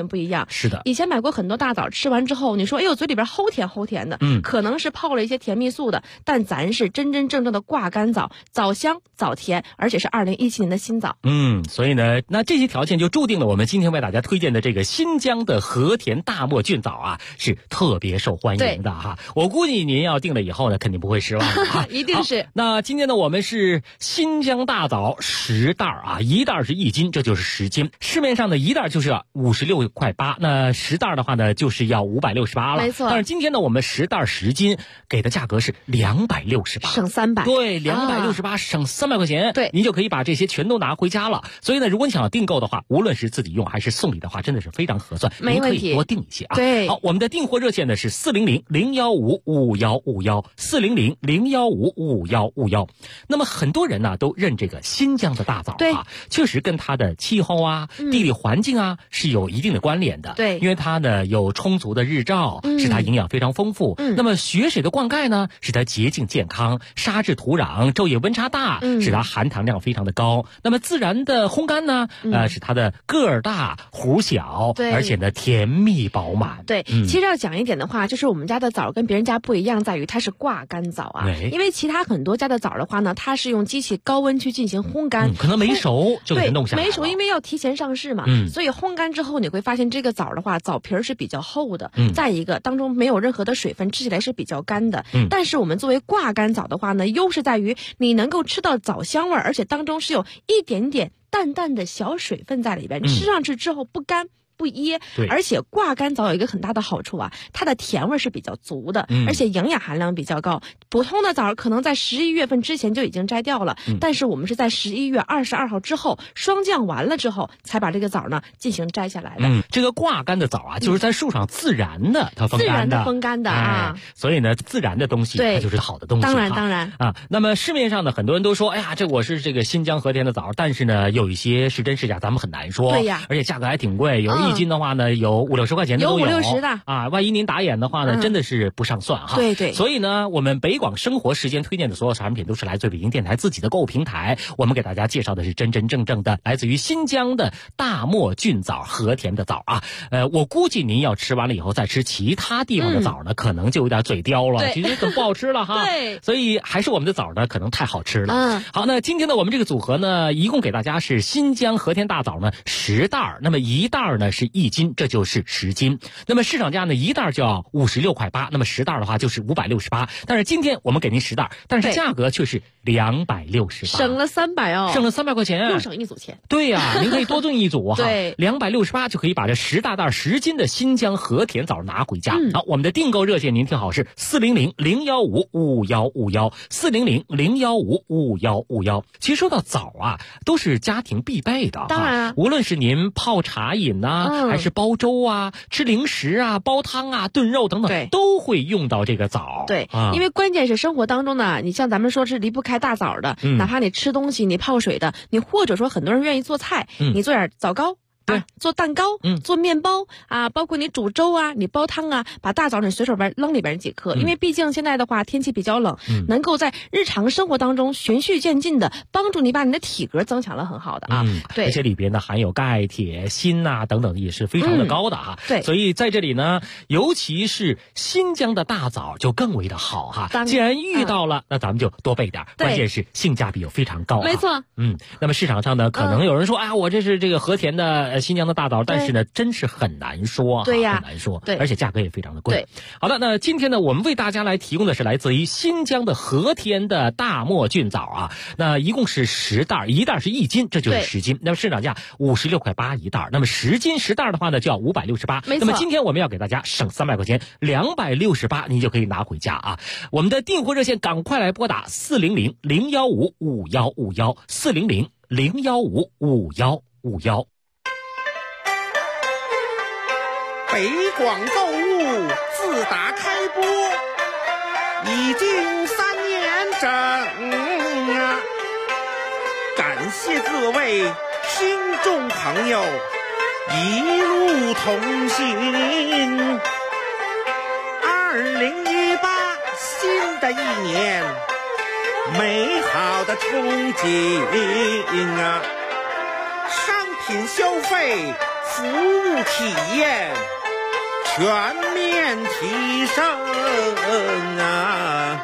是的， 以前买过很多大枣，吃完之后你说哎呦嘴里边齁甜齁甜的，可能是泡了一些甜蜜素的，但咱是真真正正的挂干枣，枣香枣甜，而且是2017年的新枣。 所以呢，那这些条件就注定了我们今天为大家推荐的这个新疆的和田大漠菌枣啊，是特别受欢迎的哈。我估计您要订了以后呢，肯定不会失望的啊。 一定是。 那今天呢，我们是新疆大枣10袋啊，1袋是1斤，这就是10斤。市面上的1袋就是要56.8块，那10袋的话呢，就是要568了。 没错。 但是今天呢，我们10袋10斤给的价格是268， 省300。 对，268省300块钱， 对， 您就可以把这些全都拿回家了。所以呢，如果你想要订购的话，无论是自己用还是送礼的话，真的是非常合算。 没问题， 您可以多订一些啊。 对， 好，我们的订货热线呢是400-015-5151，400-015-5151。那么很多人呢都认这个新疆的大枣啊，确实跟它的气候啊、地理环境啊是有一定的关联的。 对， 因为它呢有充足的日照，使它营养非常丰富。那么雪水的灌溉呢，使它洁净健康；沙质土壤、昼夜温差大，使它含糖量非常的高。那么自然的烘干呢，使它的个儿大、核小，而且呢甜蜜饱满。 对，其实要讲一点的话，就是我们家的枣跟别人家不一样，在于它是挂干枣啊。因为其他很多家的枣的话呢，它是用机器高温去进行烘干， 可能没熟就给它弄下来了。 没熟，因为要提前上市嘛，所以烘干之后你会发现这个枣的话，枣皮儿是比较厚的，再一个当中没有任何的水分，吃起来是比较干的。但是我们作为挂干枣的话呢，优势在于你能够吃到枣香味儿，而且当中是有一点点淡淡的小水分在里边，你吃上去之后不干不噎。而且挂干枣有一个很大的好处啊，它的甜味是比较足的，而且营养含量比较高。普通的枣可能在11月份之前就已经摘掉了，但是我们是在11月22号之后霜降完了之后才把这个枣呢进行摘下来的。 这个挂干的枣啊，就是在树上自然的它风干的啊， 所以呢自然的东西它就是好的东西。 当然啊。那么市面上呢，很多人都说，哎呀，这我是这个新疆和田的枣，但是呢有一些是真是假，咱们很难说。 对呀， 而且价格还挺贵，有1斤的话呢，有50-60块钱的都有 ，50-60的啊。万一您打眼的话呢，真的是不上算哈。 对。 所以呢，我们北广生活时间推荐的所有产品都是来自北京电台自己的购物平台，我们给大家介绍的是真真正正的来自于新疆的大漠菌枣和田的枣啊。我估计您要吃完了以后再吃其他地方的枣呢，可能就有点嘴刁了，其实很不好吃了哈。 对， 所以还是我们的枣呢，可能太好吃了。好，那今天呢，我们这个组合呢，一共给大家是新疆和田大枣呢10袋，那么1袋呢是1斤，这就是10斤。那么市场价呢，1袋就要56.8块，那么10袋的话就是568。但是今天我们给您10袋，但是价格却是268， 省了300哦， 省了300块钱， 又省一组钱。 对呀，您可以多订一组哈。 对 ，268就可以把这10大袋10斤的新疆和田枣拿回家。好，我们的订购热线您听好是400-015-5151，400-015-5151。其实说到枣啊，都是家庭必备的。 当然， 无论是您泡茶饮呐，还是煲粥啊、吃零食啊、煲汤啊、炖肉等等，都会用到这个枣。 对，因为关键是生活当中呢，你像咱们说是离不开大枣的，哪怕你吃东西、你泡水的，你或者说很多人愿意做菜，你做点枣糕。对，做蛋糕，做面包啊，包括你煮粥啊，你煲汤啊，把大枣你随手扔里边几颗，因为毕竟现在的话天气比较冷，能够在日常生活当中循序渐进的帮助你把你的体格增强了很好的啊。对， 而且里边呢含有钙、铁、锌呐等等也是非常的高的哈。 对， 所以在这里呢，尤其是新疆的大枣就更为的好哈。既然遇到了，那咱们就多备点，关键是性价比又非常高。 没错。 那么市场上呢，可能有人说，啊，我这是这个和田的新疆的大枣，但是呢，真是很难说， 对呀， 很难说， 对， 而且价格也非常的贵。 对， 好的，那今天呢，我们为大家来提供的是来自于新疆的和田的大漠菌枣啊，那一共是10袋，1袋是1斤，这就是10斤。那么市场价56.8块1袋，那么10斤10袋的话呢，就要568。 没错。 那么今天我们要给大家省300块钱，268，您就可以拿回家啊。我们的订货热线赶快来拨打400-015-5151，400-015-5151。 北广购物自打开播已经3年整啊，感谢各位听众朋友一路同行。2018新的一年，美好的憧憬啊，商品消费福服务体验全面提升啊！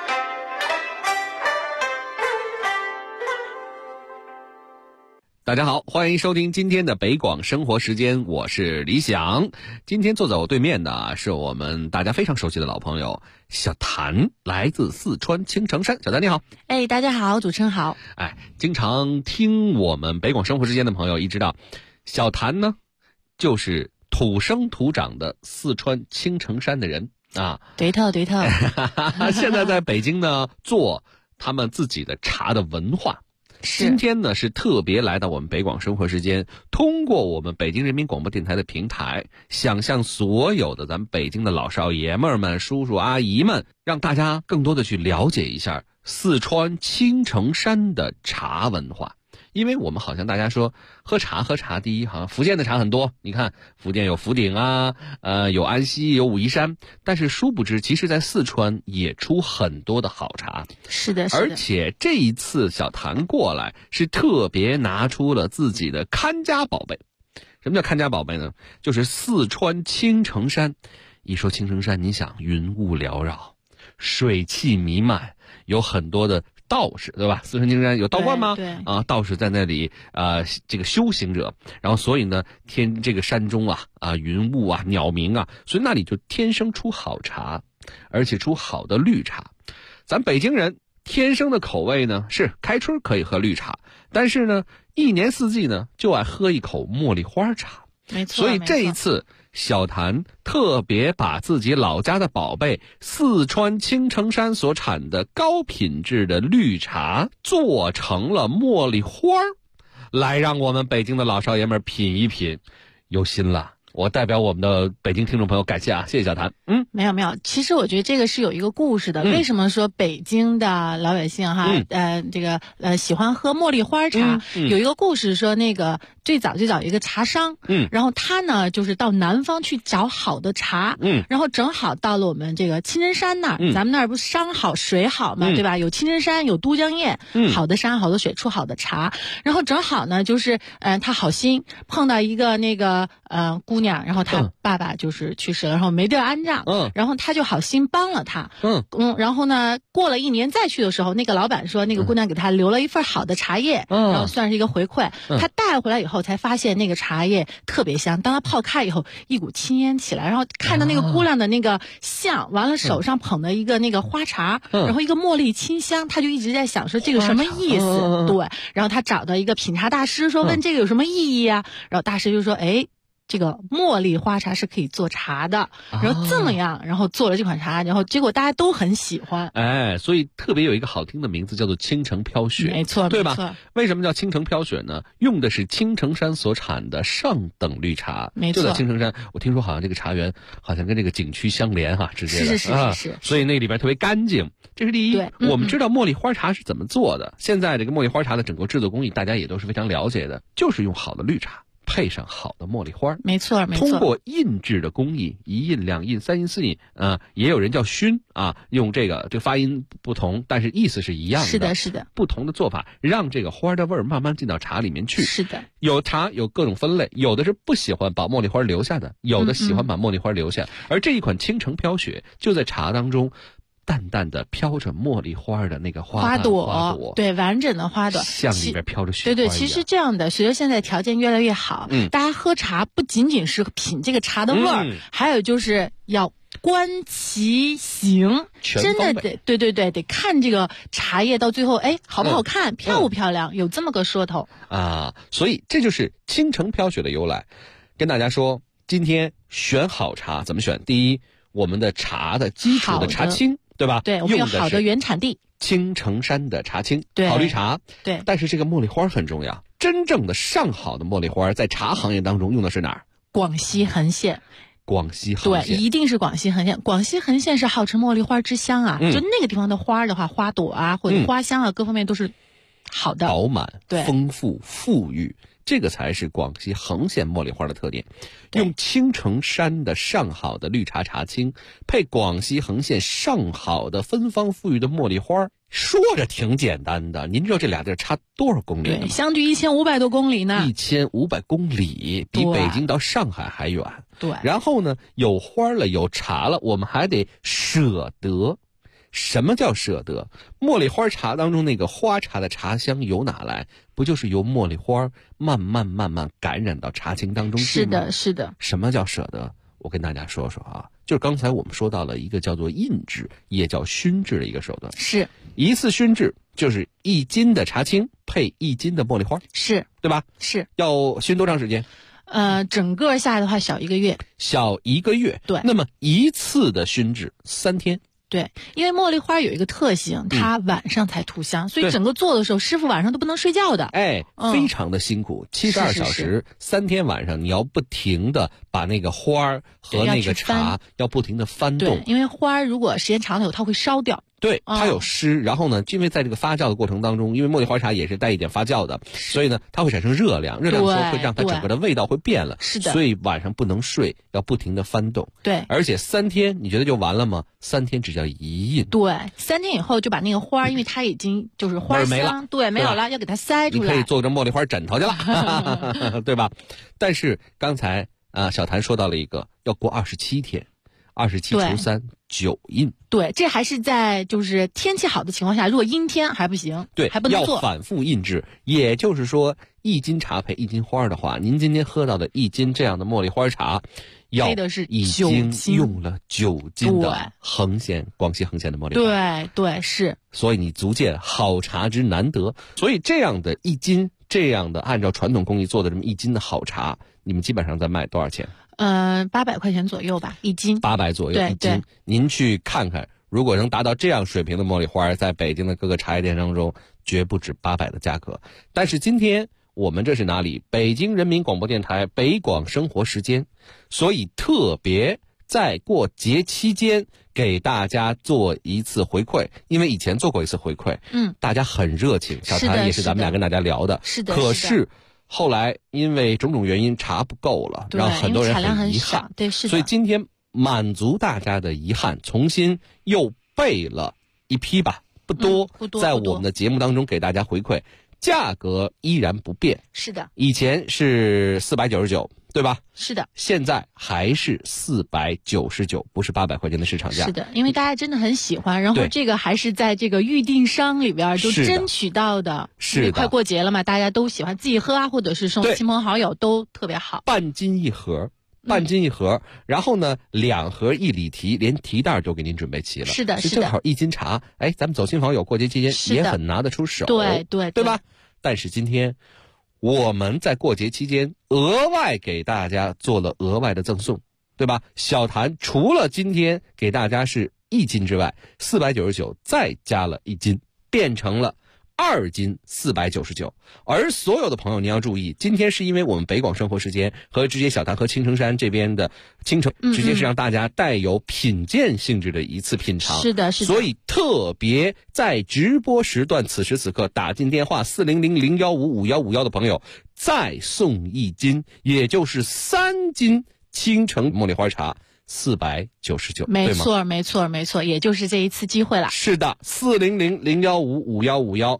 大家好，欢迎收听今天的北广生活时间，我是李想。今天坐在我对面的是我们大家非常熟悉的老朋友小谭，来自四川青城山。小谭你好。 大家好，主持人好。 经常听我们北广生活时间的朋友一知道，小谭呢就是土生土长的四川青城山的人啊。 对头。 现在在北京呢做他们自己的茶的文化。今天呢是特别来到我们北广生活时间，通过我们北京人民广播电台的平台，想向所有的咱们北京的老少爷们儿们、叔叔阿姨们，让大家更多的去了解一下四川青城山的茶文化。因为我们好像大家说喝茶，第一好像福建的茶很多，你看福建有福鼎啊，有安溪，有武夷山，但是殊不知其实在四川也出很多的好茶。 是的。 而且这一次小谭过来是特别拿出了自己的看家宝贝。什么叫看家宝贝呢？就是四川青城山。一说青城山，你想云雾缭绕，水汽弥漫，有很多的道士，对吧？四川青城山有道观吗？ 对道士在那里这个修行者，然后所以呢这个山中云雾鸟鸣所以那里就天生出好茶，而且出好的绿茶。咱北京人天生的口味呢是开春可以喝绿茶，但是呢一年四季呢就爱喝一口茉莉花茶。 没错。 所以这一次小谭特别把自己老家的宝贝四川青城山所产的高品质的绿茶做成了茉莉花，来让我们北京的老少爷们品一品。有心了，我代表我们的北京听众朋友感谢谢谢小谭。 没有，其实我觉得这个是有一个故事的。为什么说北京的老百姓喜欢喝茉莉花茶？有一个故事说，那个最早一个茶商，然后他呢就是到南方去找好的茶，然后正好到了我们这个青城山那儿，咱们那儿不是山好水好嘛，对吧？有青城山，有都江堰，好的山好的水出好的茶，然后正好呢就是他好心碰到一个那个姑娘，然后他爸爸就是去世了，然后没地儿安葬，然后他就好心帮了他，然后呢过了1年再去的时候，那个老板说那个姑娘给他留了一份好的茶叶，然后算是一个回馈，他带回来以后才发现那个茶叶特别香，当他泡开以后一股青烟起来，然后看到那个姑娘的那个像，完了手上捧的一个那个花茶，然后一个茉莉清香，他就一直在想说这个什么意思，对，然后他找到一个品茶大师说问这个有什么意义啊，然后大师就说这个茉莉花茶是可以做茶的，然后这么样，然后做了这款茶，然后结果大家都很喜欢。 所以特别有一个好听的名字叫做青城飘雪。 没错， 对吧？为什么叫青城飘雪呢？用的是青城山所产的上等绿茶。 没错， 就在青城山，我听说好像这个茶园好像跟这个景区相连直接的。 是。 所以那里边特别干净，这是第一。我们知道茉莉花茶是怎么做的，现在这个茉莉花茶的整个制作工艺大家也都是非常了解的，就是用好的绿茶配上好的茉莉花。 没错。 通过印制的工艺，1印、2印、3印、4印，也有人叫熏用这个发音不同，但是意思是一样的。 是的。 不同的做法，让这个花的味儿慢慢进到茶里面去。 是的。 有茶有各种分类，有的是不喜欢把茉莉花留下的，有的喜欢把茉莉花留下。而这一款青城飘雪就在茶当中淡淡的飘着茉莉花的那个花朵， 对，完整的花朵， 像里边飘着雪花一样。 对，其实这样的，随着现在条件越来越好，大家喝茶不仅仅是品这个茶的味儿，还有就是要观其形，真的得看这个茶叶到最后，好不好看，漂不漂亮，有这么个说头所以这就是青城飘雪的由来。跟大家说，今天选好茶怎么选？第一，我们的茶的基础的茶青，对吧？ 对，我们有好的原产地， 青城山的茶青， 对， 好绿茶。 对， 但是这个茉莉花很重要，真正的上好的茉莉花在茶行业当中用的是哪儿？ 广西横县。 广西横县， 对，一定是广西横县。广西横县是号称茉莉花之乡就那个地方的花的话，花朵或者花香各方面都是好的， 饱满、丰富、富裕。这个才是广西横县茉莉花的特点，用青城山的上好的绿茶茶青，配广西横县上好的芬芳馥郁的茉莉花， 说着挺简单的，您知道这俩地儿差多少公里吗？ 对，相距1500多公里呢。 1500公里，比北京到上海还远。 对。 然后呢，有花了，有茶了，我们还得舍得。什么叫舍得？茉莉花茶当中那个花茶的茶香由哪来？不就是由茉莉花慢慢感染到茶青当中去吗？ 是的，是的。 什么叫舍得？我跟大家说说啊，就是刚才我们说到了一个叫做印制，也叫熏制的一个手段。 是一次熏制就是1斤的茶青配1斤的茉莉花， 是对吧？ 是。 要熏多长时间？ 整个下来的话小1个月。 小1个月。 对。 那么一次的熏制3天。 对，因为茉莉花有一个特性，它晚上才吐香，所以整个做的时候，师傅晚上都不能睡觉的。 哎，非常的辛苦，72小时，3天晚上你要不停的把那个花和那个茶要不停的翻动。 对，因为花如果时间长了它会烧掉。 对，它有湿，然后呢，因为在这个发酵的过程当中，因为茉莉花茶也是带一点发酵的，所以呢，它会产生热量，热量的时候会让它整个的味道会变了。 是的。 所以晚上不能睡，要不停的翻动。 对。 而且3天，你觉得就完了吗？3天只叫1印。 对，3天以后就把那个花，因为它已经就是花香， 没了， 对，没有了，要给它塞出来。 你可以做成茉莉花枕头去了，对吧？但是刚才小谭说到了一个，要过27天。27除3 9印。 对，这还是在就是天气好的情况下，如果阴天还不行。 对， 还不能做。 要反复印制，也就是说1斤茶配1斤花的话，您今天喝到的1斤这样的茉莉花茶，要已经用了9斤的广西恒县的茉莉花。 对对是。 所以你足见好茶之难得。所以这样的1斤，这样的按照传统工艺做的这么1斤的好茶，你们基本上在卖多少钱 ？800块钱左右吧，1斤。 800左右1斤。您去看看，如果能达到这样水平的茉莉花，在北京的各个茶叶店当中，绝不止800的价格。但是今天我们这是哪里？北京人民广播电台北广生活时间，所以特别在过节期间给大家做一次回馈，因为以前做过一次回馈，大家很热情，小谭也是咱们俩跟大家聊的， 是的。 可是后来因为种种原因茶不够了，让很多人很遗憾。 对，是的。 所以今天满足大家的遗憾，重新又备了一批吧，不多，在我们的节目当中给大家回馈，价格依然不变。 是的。 以前是499，对吧？ 是的。 现在还是499，不是800块钱的市场价。 是的，因为大家真的很喜欢，然后这个还是在这个预订商里边就争取到的。 是的。 快过节了嘛，大家都喜欢自己喝啊，或者是送亲朋好友都特别好。 半斤一盒，然后呢2盒1里提，连提袋都给您准备齐了。 是的，是的。正好1斤茶，哎，咱们走亲访友过节期间也很拿得出手。 对吧？但是今天我们在过节期间额外给大家做了额外的赠送，对吧？小谭除了今天给大家是1斤之外，499再加了1斤，变成了2斤499。而所有的朋友您要注意，今天是因为我们北广生活时间和直接小谭和青城山这边的青城，直接是让大家带有品鉴性质的一次品尝。 是的。 所以特别在直播时段此时此刻打进电话400-015-5151的朋友，再送1斤，也就是3斤青城茉莉花茶。499， 没错，没错，没错，也就是这一次机会了。 是的，400-015-5151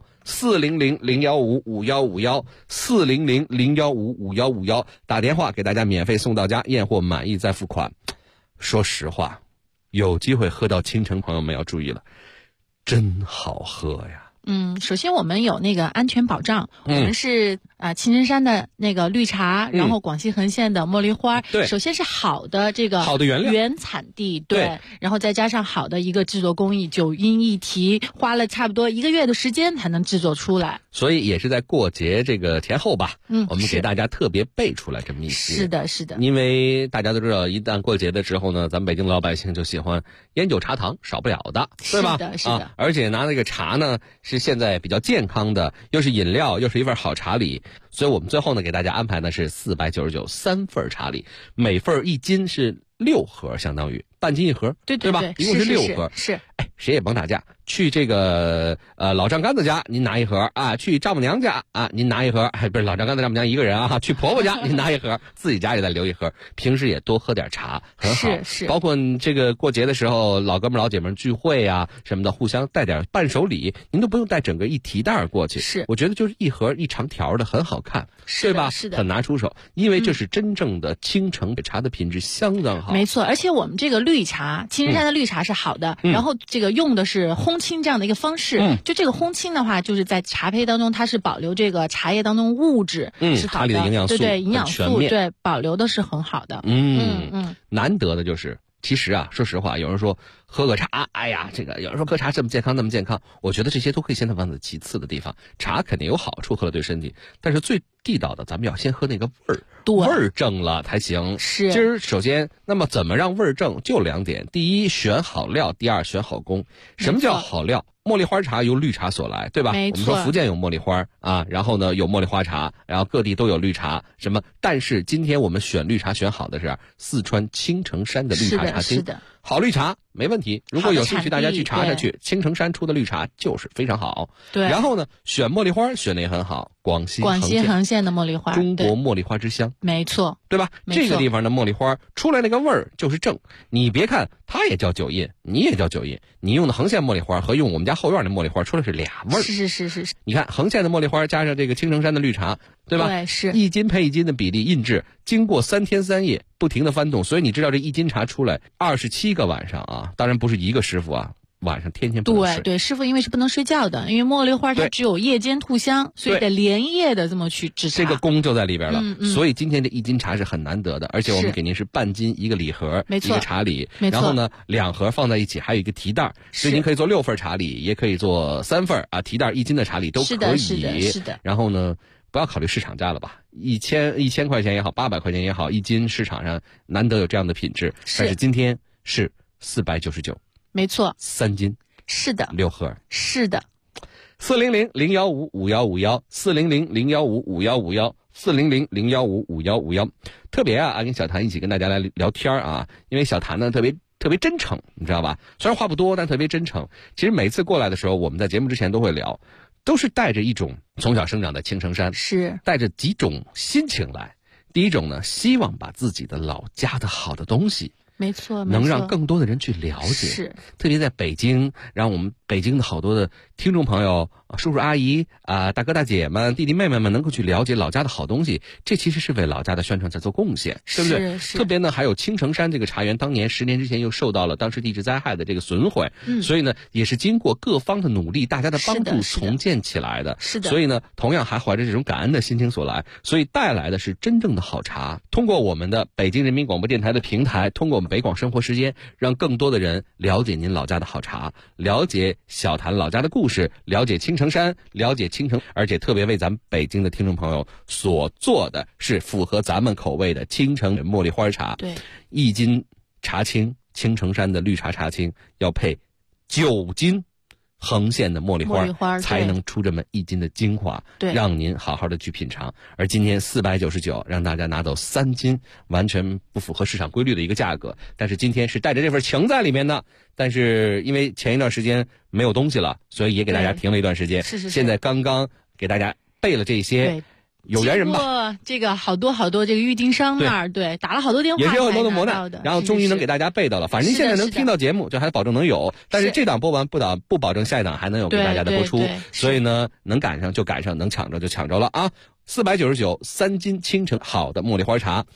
400-015-5151 400-015-5151，打电话给大家免费送到家，验货满意再付款。说实话，有机会喝到青城，朋友们要注意了，真好喝呀。 首先我们有那个安全保障，我们是青城山的那个绿茶，然后广西恒县的茉莉花， 对， 首先是好的这个好的原料原产地，对，然后再加上好的一个制作工艺，9印1提，花了差不多1个月的时间才能制作出来， 所以也是在过节这个前后吧，我们给大家特别备出来这么一些。 是的，是的， 因为大家都知道，一旦过节的时候呢，咱们北京的老百姓就喜欢烟酒茶糖，少不了的，对吧？ 是的，是的。 而且拿那个茶呢，是现在比较健康的，又是饮料，又是一份好茶礼，所以我们最后呢给大家安排的是499，3份茶礼，每份1斤是6盒，相当于半斤1盒， 对吧？一共是6盒。 是。 哎，谁也甭打架， 去这个老丈杆子家您拿一盒啊，去丈母娘家啊您拿一盒，不是老丈杆子丈母娘一个人啊，去婆婆家您拿一盒，自己家也再留一盒。平时也多喝点茶，很好。 是， 包括你这个过节的时候，老哥们老姐们聚会啊什么的，互相带点伴手礼，您都不用带整个一提袋过去。 是， 我觉得就是一盒一长条的，很好看，对吧？ 是的， 很拿出手，因为这是真正的青城茶的品质相当好。 没错，而且我们这个绿茶，青城山的绿茶是好的，然后这个用的是烘青这样的一个方式。就这个烘青的话，就是在茶胚当中，它是保留这个茶叶当中物质是好的， 它里的营养素， 对营养素，对保留的是很好的。 难得的就是。其实啊，说实话，有人说喝个茶，哎呀，这个有人说喝茶这么健康那么健康，我觉得这些都可以先放在其次的地方。茶肯定有好处，喝了对身体，但是最地道的，咱们要先喝那个味儿，味儿正了才行。 是。 今儿首先，那么怎么让味儿正？就2点：第一，选好料；第二，选好工。什么叫好料？茉莉花茶由绿茶所来，对吧？我们说福建有茉莉花啊，然后呢有茉莉花茶，然后各地都有绿茶，什么？但是今天我们选绿茶选好的是四川青城山的绿茶茶青， 是的， 好绿茶没问题。如果有兴趣，大家去查查去，青城山出的绿茶就是非常好。 对。 然后呢，选茉莉花选的也很好，广西恒县的茉莉花， 中国茉莉花之乡， 没错， 对吧？这个地方的茉莉花出来那个味儿就是正。你别看它也叫酒印，你也叫酒印，你用的恒县茉莉花和用我们家后院的茉莉花出来是俩味儿。 是。 你看恒县的茉莉花加上这个青城山的绿茶，对吧？ 对，是 1斤配1斤的比例印制，经过3天3夜不停的翻动，所以你知道这1斤茶出来27个晚上啊，当然不是一个师傅啊。晚上天天不能睡。 对，师傅因为是不能睡觉的，因为茉莉花它只有夜间吐香，所以得连夜的这么去制茶。 这个功就在里边了。所以今天这1斤茶是很难得的，而且我们给您是半斤一个礼盒， 没错， 一个茶礼，然后呢2盒放在一起，还有一个提袋，所以您可以做6份茶礼，也可以做3份啊，提袋1斤的茶礼都可以。 是的。 然后呢，不要考虑市场价了吧，1000块钱也好，800块钱也好，1斤市场上难得有这样的品质，但是今天是499， 没错 ，3斤。 是的 ，6盒。 是的 ，400-015-5151，400-015-5151，400-015-5151。特别啊，跟小谭一起跟大家来聊天啊，因为小谭呢特别真诚，你知道吧？虽然话不多，但特别真诚。其实每次过来的时候，我们在节目之前都会聊，都是带着一种从小生长在青城山， 是带着几种心情来。第一种呢，希望把自己的老家的好的东西。 没错， 能让更多的人去了解， 是特别在北京，让我们北京的好多的听众朋友、叔叔阿姨啊、大哥大姐们、弟弟妹妹们能够去了解老家的好东西，这其实是为老家的宣传在做贡献，对不对？ 是。 特别呢，还有青城山这个茶园，当年10年之前又受到了当时地质灾害的这个损毁，所以呢，也是经过各方的努力，大家的帮助重建起来的。 是的。 所以呢，同样还怀着这种感恩的心情所来，所以带来的是真正的好茶。通过我们的北京人民广播电台的平台，通过我们北广生活时间，让更多的人了解您老家的好茶，了解小谭老家的故事，了解青城山，了解青城，而且特别为咱们北京的听众朋友所做的是符合咱们口味的青城茉莉花茶。 对 ，1斤茶青，青城山的绿茶茶青要配9斤恒县的茉莉花才能出这么1斤的精华，让您好好的去品尝。而今天499，让大家拿走3斤，完全不符合市场规律的一个价格。但是今天是带着这份情在里面的，但是因为前一段时间没有东西了，所以也给大家停了一段时间。 是。 现在刚刚给大家备了这些。有缘人吧， 这个好多这个预订商那儿，对，打了好多电话， 也是有很多的磨难，然后终于能给大家备到了。反正现在能听到节目，就还保证能有。但是这档播完不保证下一档还能有给大家的播出。所以呢，能赶上就赶上，能抢着就抢着了啊！499 3斤青城好的茉莉花茶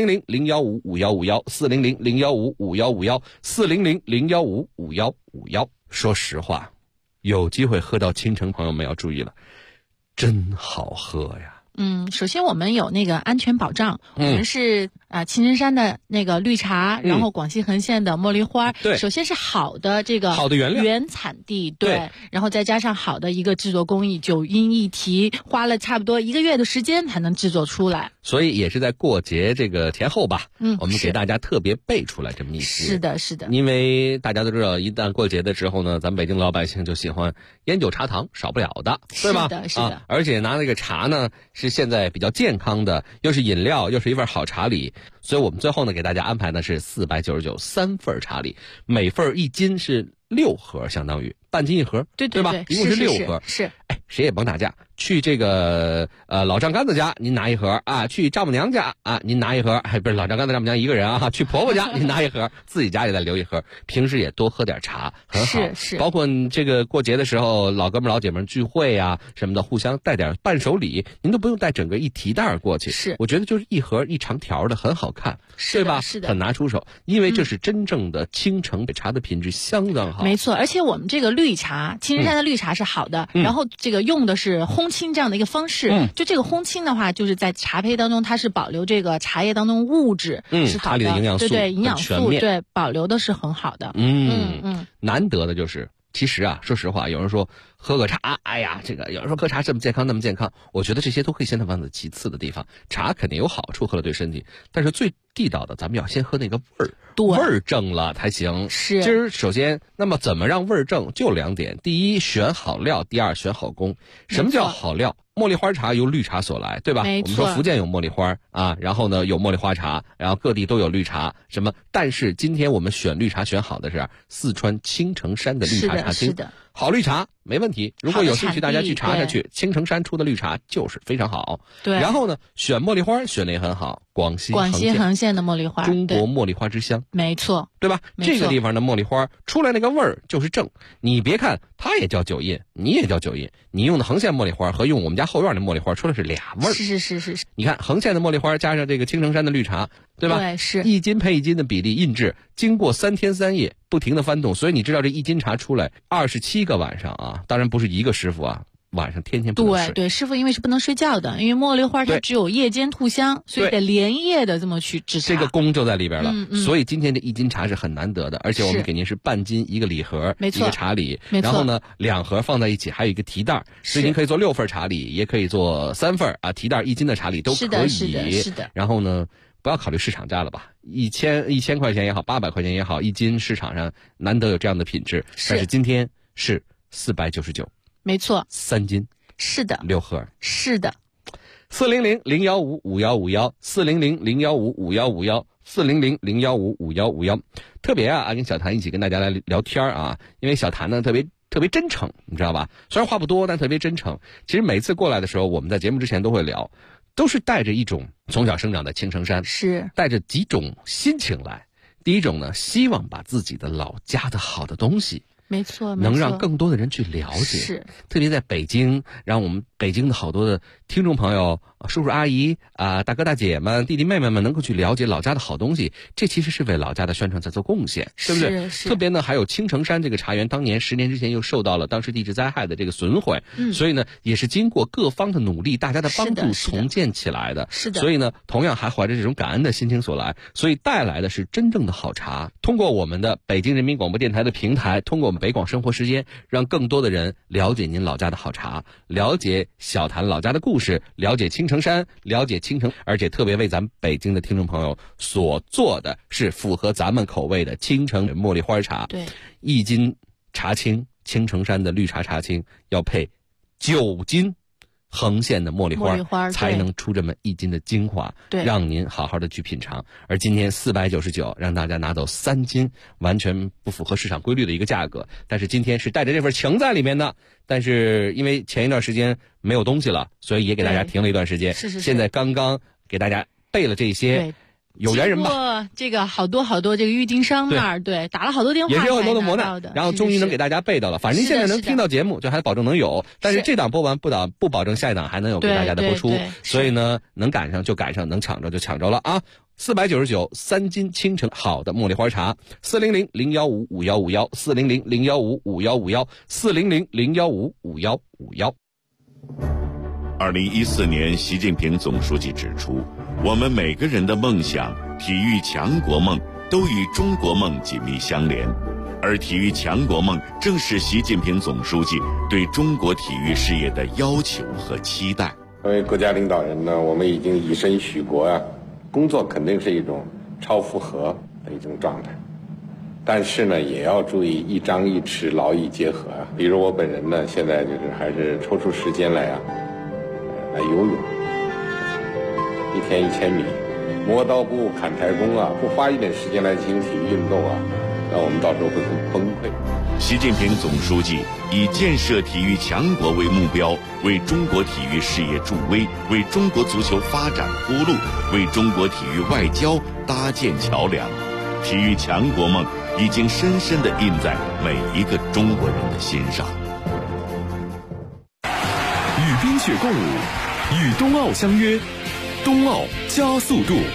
，400-015-5151，400-015-5151，400-015-5151。说实话，有机会喝到青城，朋友们要注意了。真好喝呀！ 首先我们有那个安全保障，我们是青城山的那个绿茶，然后广西恒县的茉莉花， 对， 首先是好的这个好的原料原产地，对，然后再加上好的一个制作工艺，9音1提，花了差不多1个月的时间才能制作出来。 所以也是在过节这个前后吧，我们给大家特别备出来这么一些。 是的。 因为大家都知道，一旦过节的时候呢，咱们北京老百姓就喜欢烟酒茶糖，少不了的，对吧？ 是的。 而且拿那个茶呢，是现在比较健康的，又是饮料，又是一份好茶礼，所以我们最后呢给大家安排的是499 3份茶礼，每份1斤是6盒，相当于半斤一盒， 对吧？一共是6盒。 是。 哎，谁也甭打架，去这个老丈杆子家您拿一盒啊，去丈母娘家啊您拿一盒，不是老丈杆子丈母娘一个人啊，去婆婆家您拿一盒，自己家里再留一盒。平时也多喝点茶，很好。 是。 包括这个过节的时候，老哥们老姐们聚会啊什么的，互相带点伴手礼，您都不用带整个一提袋过去。 是， 我觉得就是一盒一长条的，很好看，对吧？ 是的， 很拿出手，因为这是真正的青城茶的品质相当好。 没错，而且我们这个绿茶，青城山的绿茶是好的，然后这个用的是烘青这样的一个方式。就这个烘青的话，就是在茶胚当中，它是保留这个茶叶当中物质，是好的， 茶里的营养素， 对营养素，对保留的是很好的。 难得的就是。其实啊，说实话，有人说喝个茶，哎呀，这个有人说喝茶这么健康那么健康，我觉得这些都可以先放在其次的地方。茶肯定有好处，喝了对身体，但是最地道的，咱们要先喝那个味儿，味儿正了才行。 是。 今儿首先，那么怎么让味儿正？就2点：第一，选好料；第二，选好工。什么叫好料？茉莉花茶由绿茶所来，对吧？我们说福建有茉莉花啊，然后呢有茉莉花茶，然后各地都有绿茶，什么？但是今天我们选绿茶选好的是四川青城山的绿茶茶青， 是的， 好绿茶没问题。如果有兴趣，大家去查查去，青城山出的绿茶就是非常好。 对。 然后呢，选茉莉花选的也很好，广西恒县的茉莉花， 中国茉莉花之乡， 没错， 对吧？这个地方的茉莉花出来那个味儿就是正。你别看它也叫九印，你也叫九印，你用的恒县茉莉花和用我们家后院的茉莉花出来是俩味儿。 是。 你看恒县的茉莉花加上这个青城山的绿茶，对吧？ 对，是 1斤配1斤的比例印制，经过3天3夜不停的翻动，所以你知道这1斤茶出来27个晚上啊，当然不是一个师傅啊。晚上天天不能睡。 对，师傅因为是不能睡觉的，因为茉莉花它只有夜间吐香，所以得连夜的这么去制茶。 这个功就在里边了。所以今天这1斤茶是很难得的，而且我们给您是半斤一个礼盒，一个茶礼，然后呢2盒放在一起，还有一个提袋，所以您可以做6份茶礼，也可以做3份啊，提袋1斤的茶礼都可以。 是的。 然后呢，不要考虑市场价了吧，1000块钱也好，800块钱也好，1斤市场上难得有这样的品质，但是今天是499。 没错 ，3斤， 是的 ，6盒， 是的 ，400-015-5151，400-015-5151，400-015-5151。特别啊，跟小谭一起跟大家来聊天啊，因为小谭呢特别真诚，你知道吧？虽然话不多，但特别真诚。其实每次过来的时候，我们在节目之前都会聊，都是带着一种从小生长在青城山， 是带着几种心情来。第一种呢，希望把自己的老家的好的东西。 没错， 能让更多的人去了解， 是特别在北京，让我们北京的好多的听众朋友、叔叔阿姨啊、大哥大姐们、弟弟妹妹们能够去了解老家的好东西，这其实是为老家的宣传在做贡献，对不对？特别呢，还有青城山这个茶园，当年10年之前又受到了当时地质灾害的这个损毁，所以呢，也是经过各方的努力，大家的帮助重建起来的。 是的。 所以呢，同样还怀着这种感恩的心情所来，所以带来的是真正的好茶。通过我们的北京人民广播电台的平台，通过我们北广生活时间，让更多的人了解您老家的好茶，了解小谭老家的故事，了解青城山，了解青城，而且特别为咱们北京的听众朋友所做的是符合咱们口味的青城茉莉花茶。 对 ，1斤茶青，青城山的绿茶茶青要配9斤恒县的茉莉花才能出这么1斤的精华，让您好好的去品尝。而今天499，让大家拿走3斤，完全不符合市场规律的一个价格。但是今天是带着这份情在里面的，但是因为前一段时间没有东西了，所以也给大家停了一段时间。 是。 现在刚刚给大家备了这些。有缘人吧， 这个好多这个郁金商那儿，对，打了好多电话， 也是有很多的磨难，然后终于能给大家备到了。反正现在能听到节目，就还保证能有。但是这档播完不保证下一档还能有给大家的播出。所以呢，能赶上就赶上，能抢着就抢着了啊！499，3斤青城好的茉莉花茶，400-015-5151，400-015-5151，400-015-5151。 2014年，习近平总书记指出，我们每个人的梦想、体育强国梦都与中国梦紧密相连，而体育强国梦正是习近平总书记对中国体育事业的要求和期待。 作为国家领导人呢，我们已经以身许国啊，工作肯定是一种超负荷的一种状态，但是呢，也要注意一张一弛，劳逸结合啊。比如我本人呢，现在就是还是抽出时间来游泳，1天1000米，磨刀不误砍柴工啊，不花一点时间来进行体育运动啊， 那我们到时候会很崩溃。 习近平总书记以建设体育强国为目标，为中国体育事业助威，为中国足球发展铺路，为中国体育外交搭建桥梁。体育强国梦已经深深地印在每一个中国人的心上。 与冰雪共舞，与冬奥相约，冬奥加速度。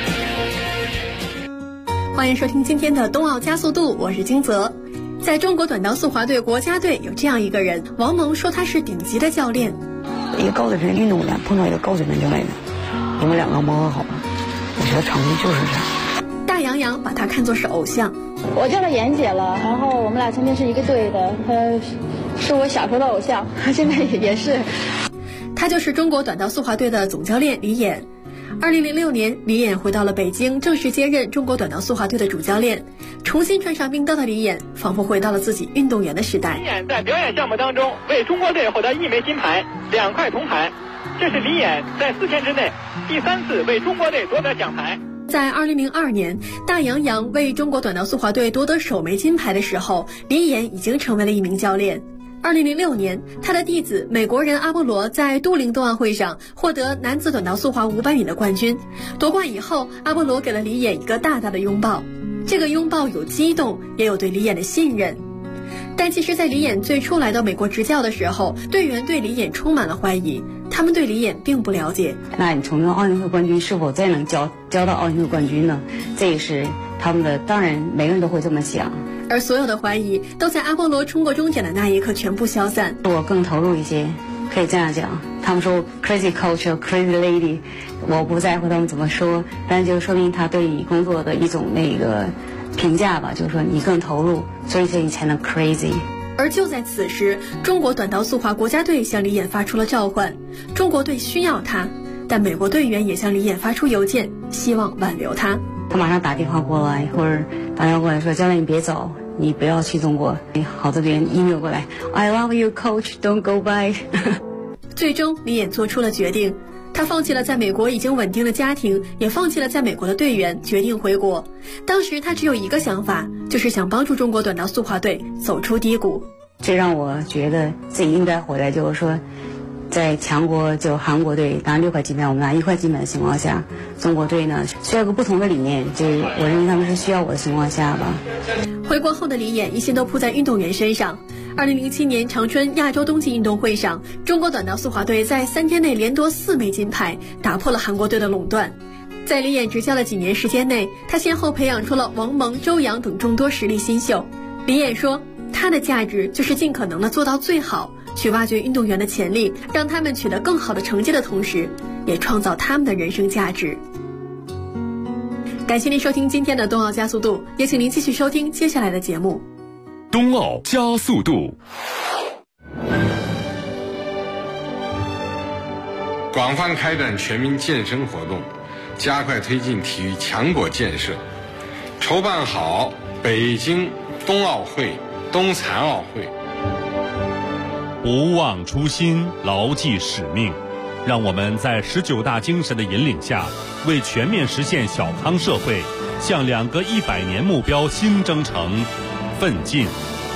欢迎收听今天的冬奥加速度，我是金泽。在中国短道速滑队国家队有这样一个人，王蒙说他是顶级的教练。 一个高水平运动员碰到一个高水平教练，你们两个磨合好了，我觉得成绩就是这样。 大杨洋把他看作是偶像。 我叫他妍姐了，然后我们俩曾经是一个队的，他是我小时候的偶像，现在也是。 他就是中国短道速滑队的总教练李演。2006年，李演回到了北京，正式接任中国短道速滑队的主教练。重新穿上冰刀的李演，仿佛回到了自己运动员的时代。 李演在表演项目当中为中国队获得1枚金牌、2块铜牌，这是李演在4天之内第3次为中国队夺得奖牌。 在2002年，大杨洋为中国短道速滑队夺得首枚金牌的时候，李演已经成为了一名教练。2006年，他的弟子美国人阿波罗在都灵冬奥会上获得男子短道速滑500米的冠军。夺冠以后，阿波罗给了李演一个大大的拥抱，这个拥抱有激动，也有对李演的信任。但其实在李演最初来到美国执教的时候，队员对李演充满了怀疑，他们对李演并不了解。 那你从奥运会冠军是否再能教到奥运会冠军呢？这也是他们的，当然每个人都会这么想。 而所有的怀疑都在阿波罗冲过终点的那一刻全部消散。 我更投入一些，可以这样讲。他们说 crazy culture crazy lady， 我不在乎他们怎么说，但就说明他对你工作的一种那个评价吧，就是说你更投入，所以你才能 crazy。 而就在此时，中国短道速滑国家队向李演发出了召唤，中国队需要他，但美国队员也向李演发出邮件，希望挽留他。 他马上打电话过来，或者打电话过来说：“教练，你别走，你不要去中国。”好多别人 email 过来 ：“I love you, coach. Don't go by 。” 最终，李演做出了决定，他放弃了在美国已经稳定的家庭，也放弃了在美国的队员，决定回国。当时他只有一个想法，就是想帮助中国短道速滑队走出低谷。 最让我觉得自己应该回来，就是说，在强国就韩国队拿6块金牌，我们拿1块金牌的情况下，中国队呢需要个不同的理念，就是我认为他们是需要我的情况下吧。 回国后的李演一心都扑在运动员身上。2007年长春亚洲冬季运动会上，中国短道速滑队在3天内连夺4枚金牌，打破了韩国队的垄断。在李演执教的几年时间内，他先后培养出了王蒙、周洋等众多实力新秀。李演说，他的价值就是尽可能的做到最好，去挖掘运动员的潜力，让他们取得更好的成绩的同时，也创造他们的人生价值。感谢您收听今天的冬奥加速度，也请您继续收听接下来的节目。 冬奥加速度。 广泛开展全民健身活动，加快推进体育强国建设，筹办好北京冬奥会、冬残奥会。 不忘初心，牢记使命，让我们在19大精神的引领下，为全面实现小康社会，向2个100年目标新征程奋进。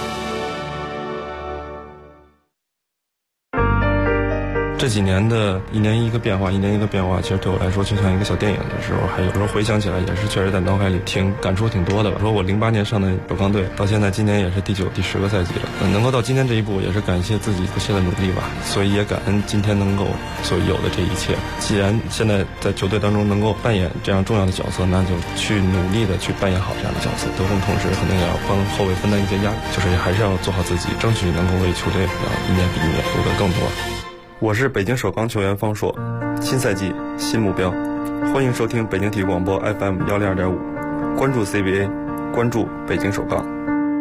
这几年的一年一个变化，其实对我来说就像一个小电影的时候，还有时候回想起来也是确实在脑海里感触挺多的吧。说我08年上的首钢队，到现在今年也是第9、第10个赛季了，能够到今天这一步，也是感谢自己不懈的努力吧。所以也感恩今天能够所有的这一切。既然现在在球队当中能够扮演这样重要的角色，那就去努力的去扮演好这样的角色。得分同时肯定也要帮后卫分担一些压力，就是还是要做好自己，争取能够为球队一年比一年夺得更多。我是北京首钢球员方硕，新赛季新目标，欢迎收听北京体育广播 FM 102.5，关注 CBA， 关注北京首钢。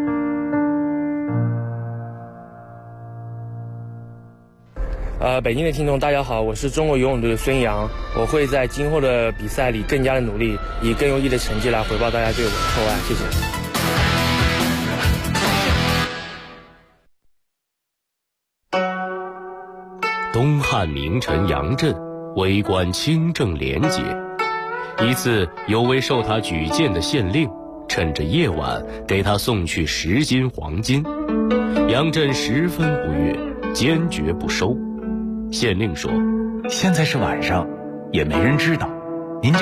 北京的听众大家好，我是中国游泳队的孙杨，我会在今后的比赛里更加的努力，以更优异的成绩来回报大家对我的厚爱，谢谢。 东汉名臣杨震为官清正廉洁，一次有位受他举荐的县令，陈趁着夜晚给他送去10斤黄金。杨震十分不悦，坚决不收。县令说： 现在是晚上，也没人知道，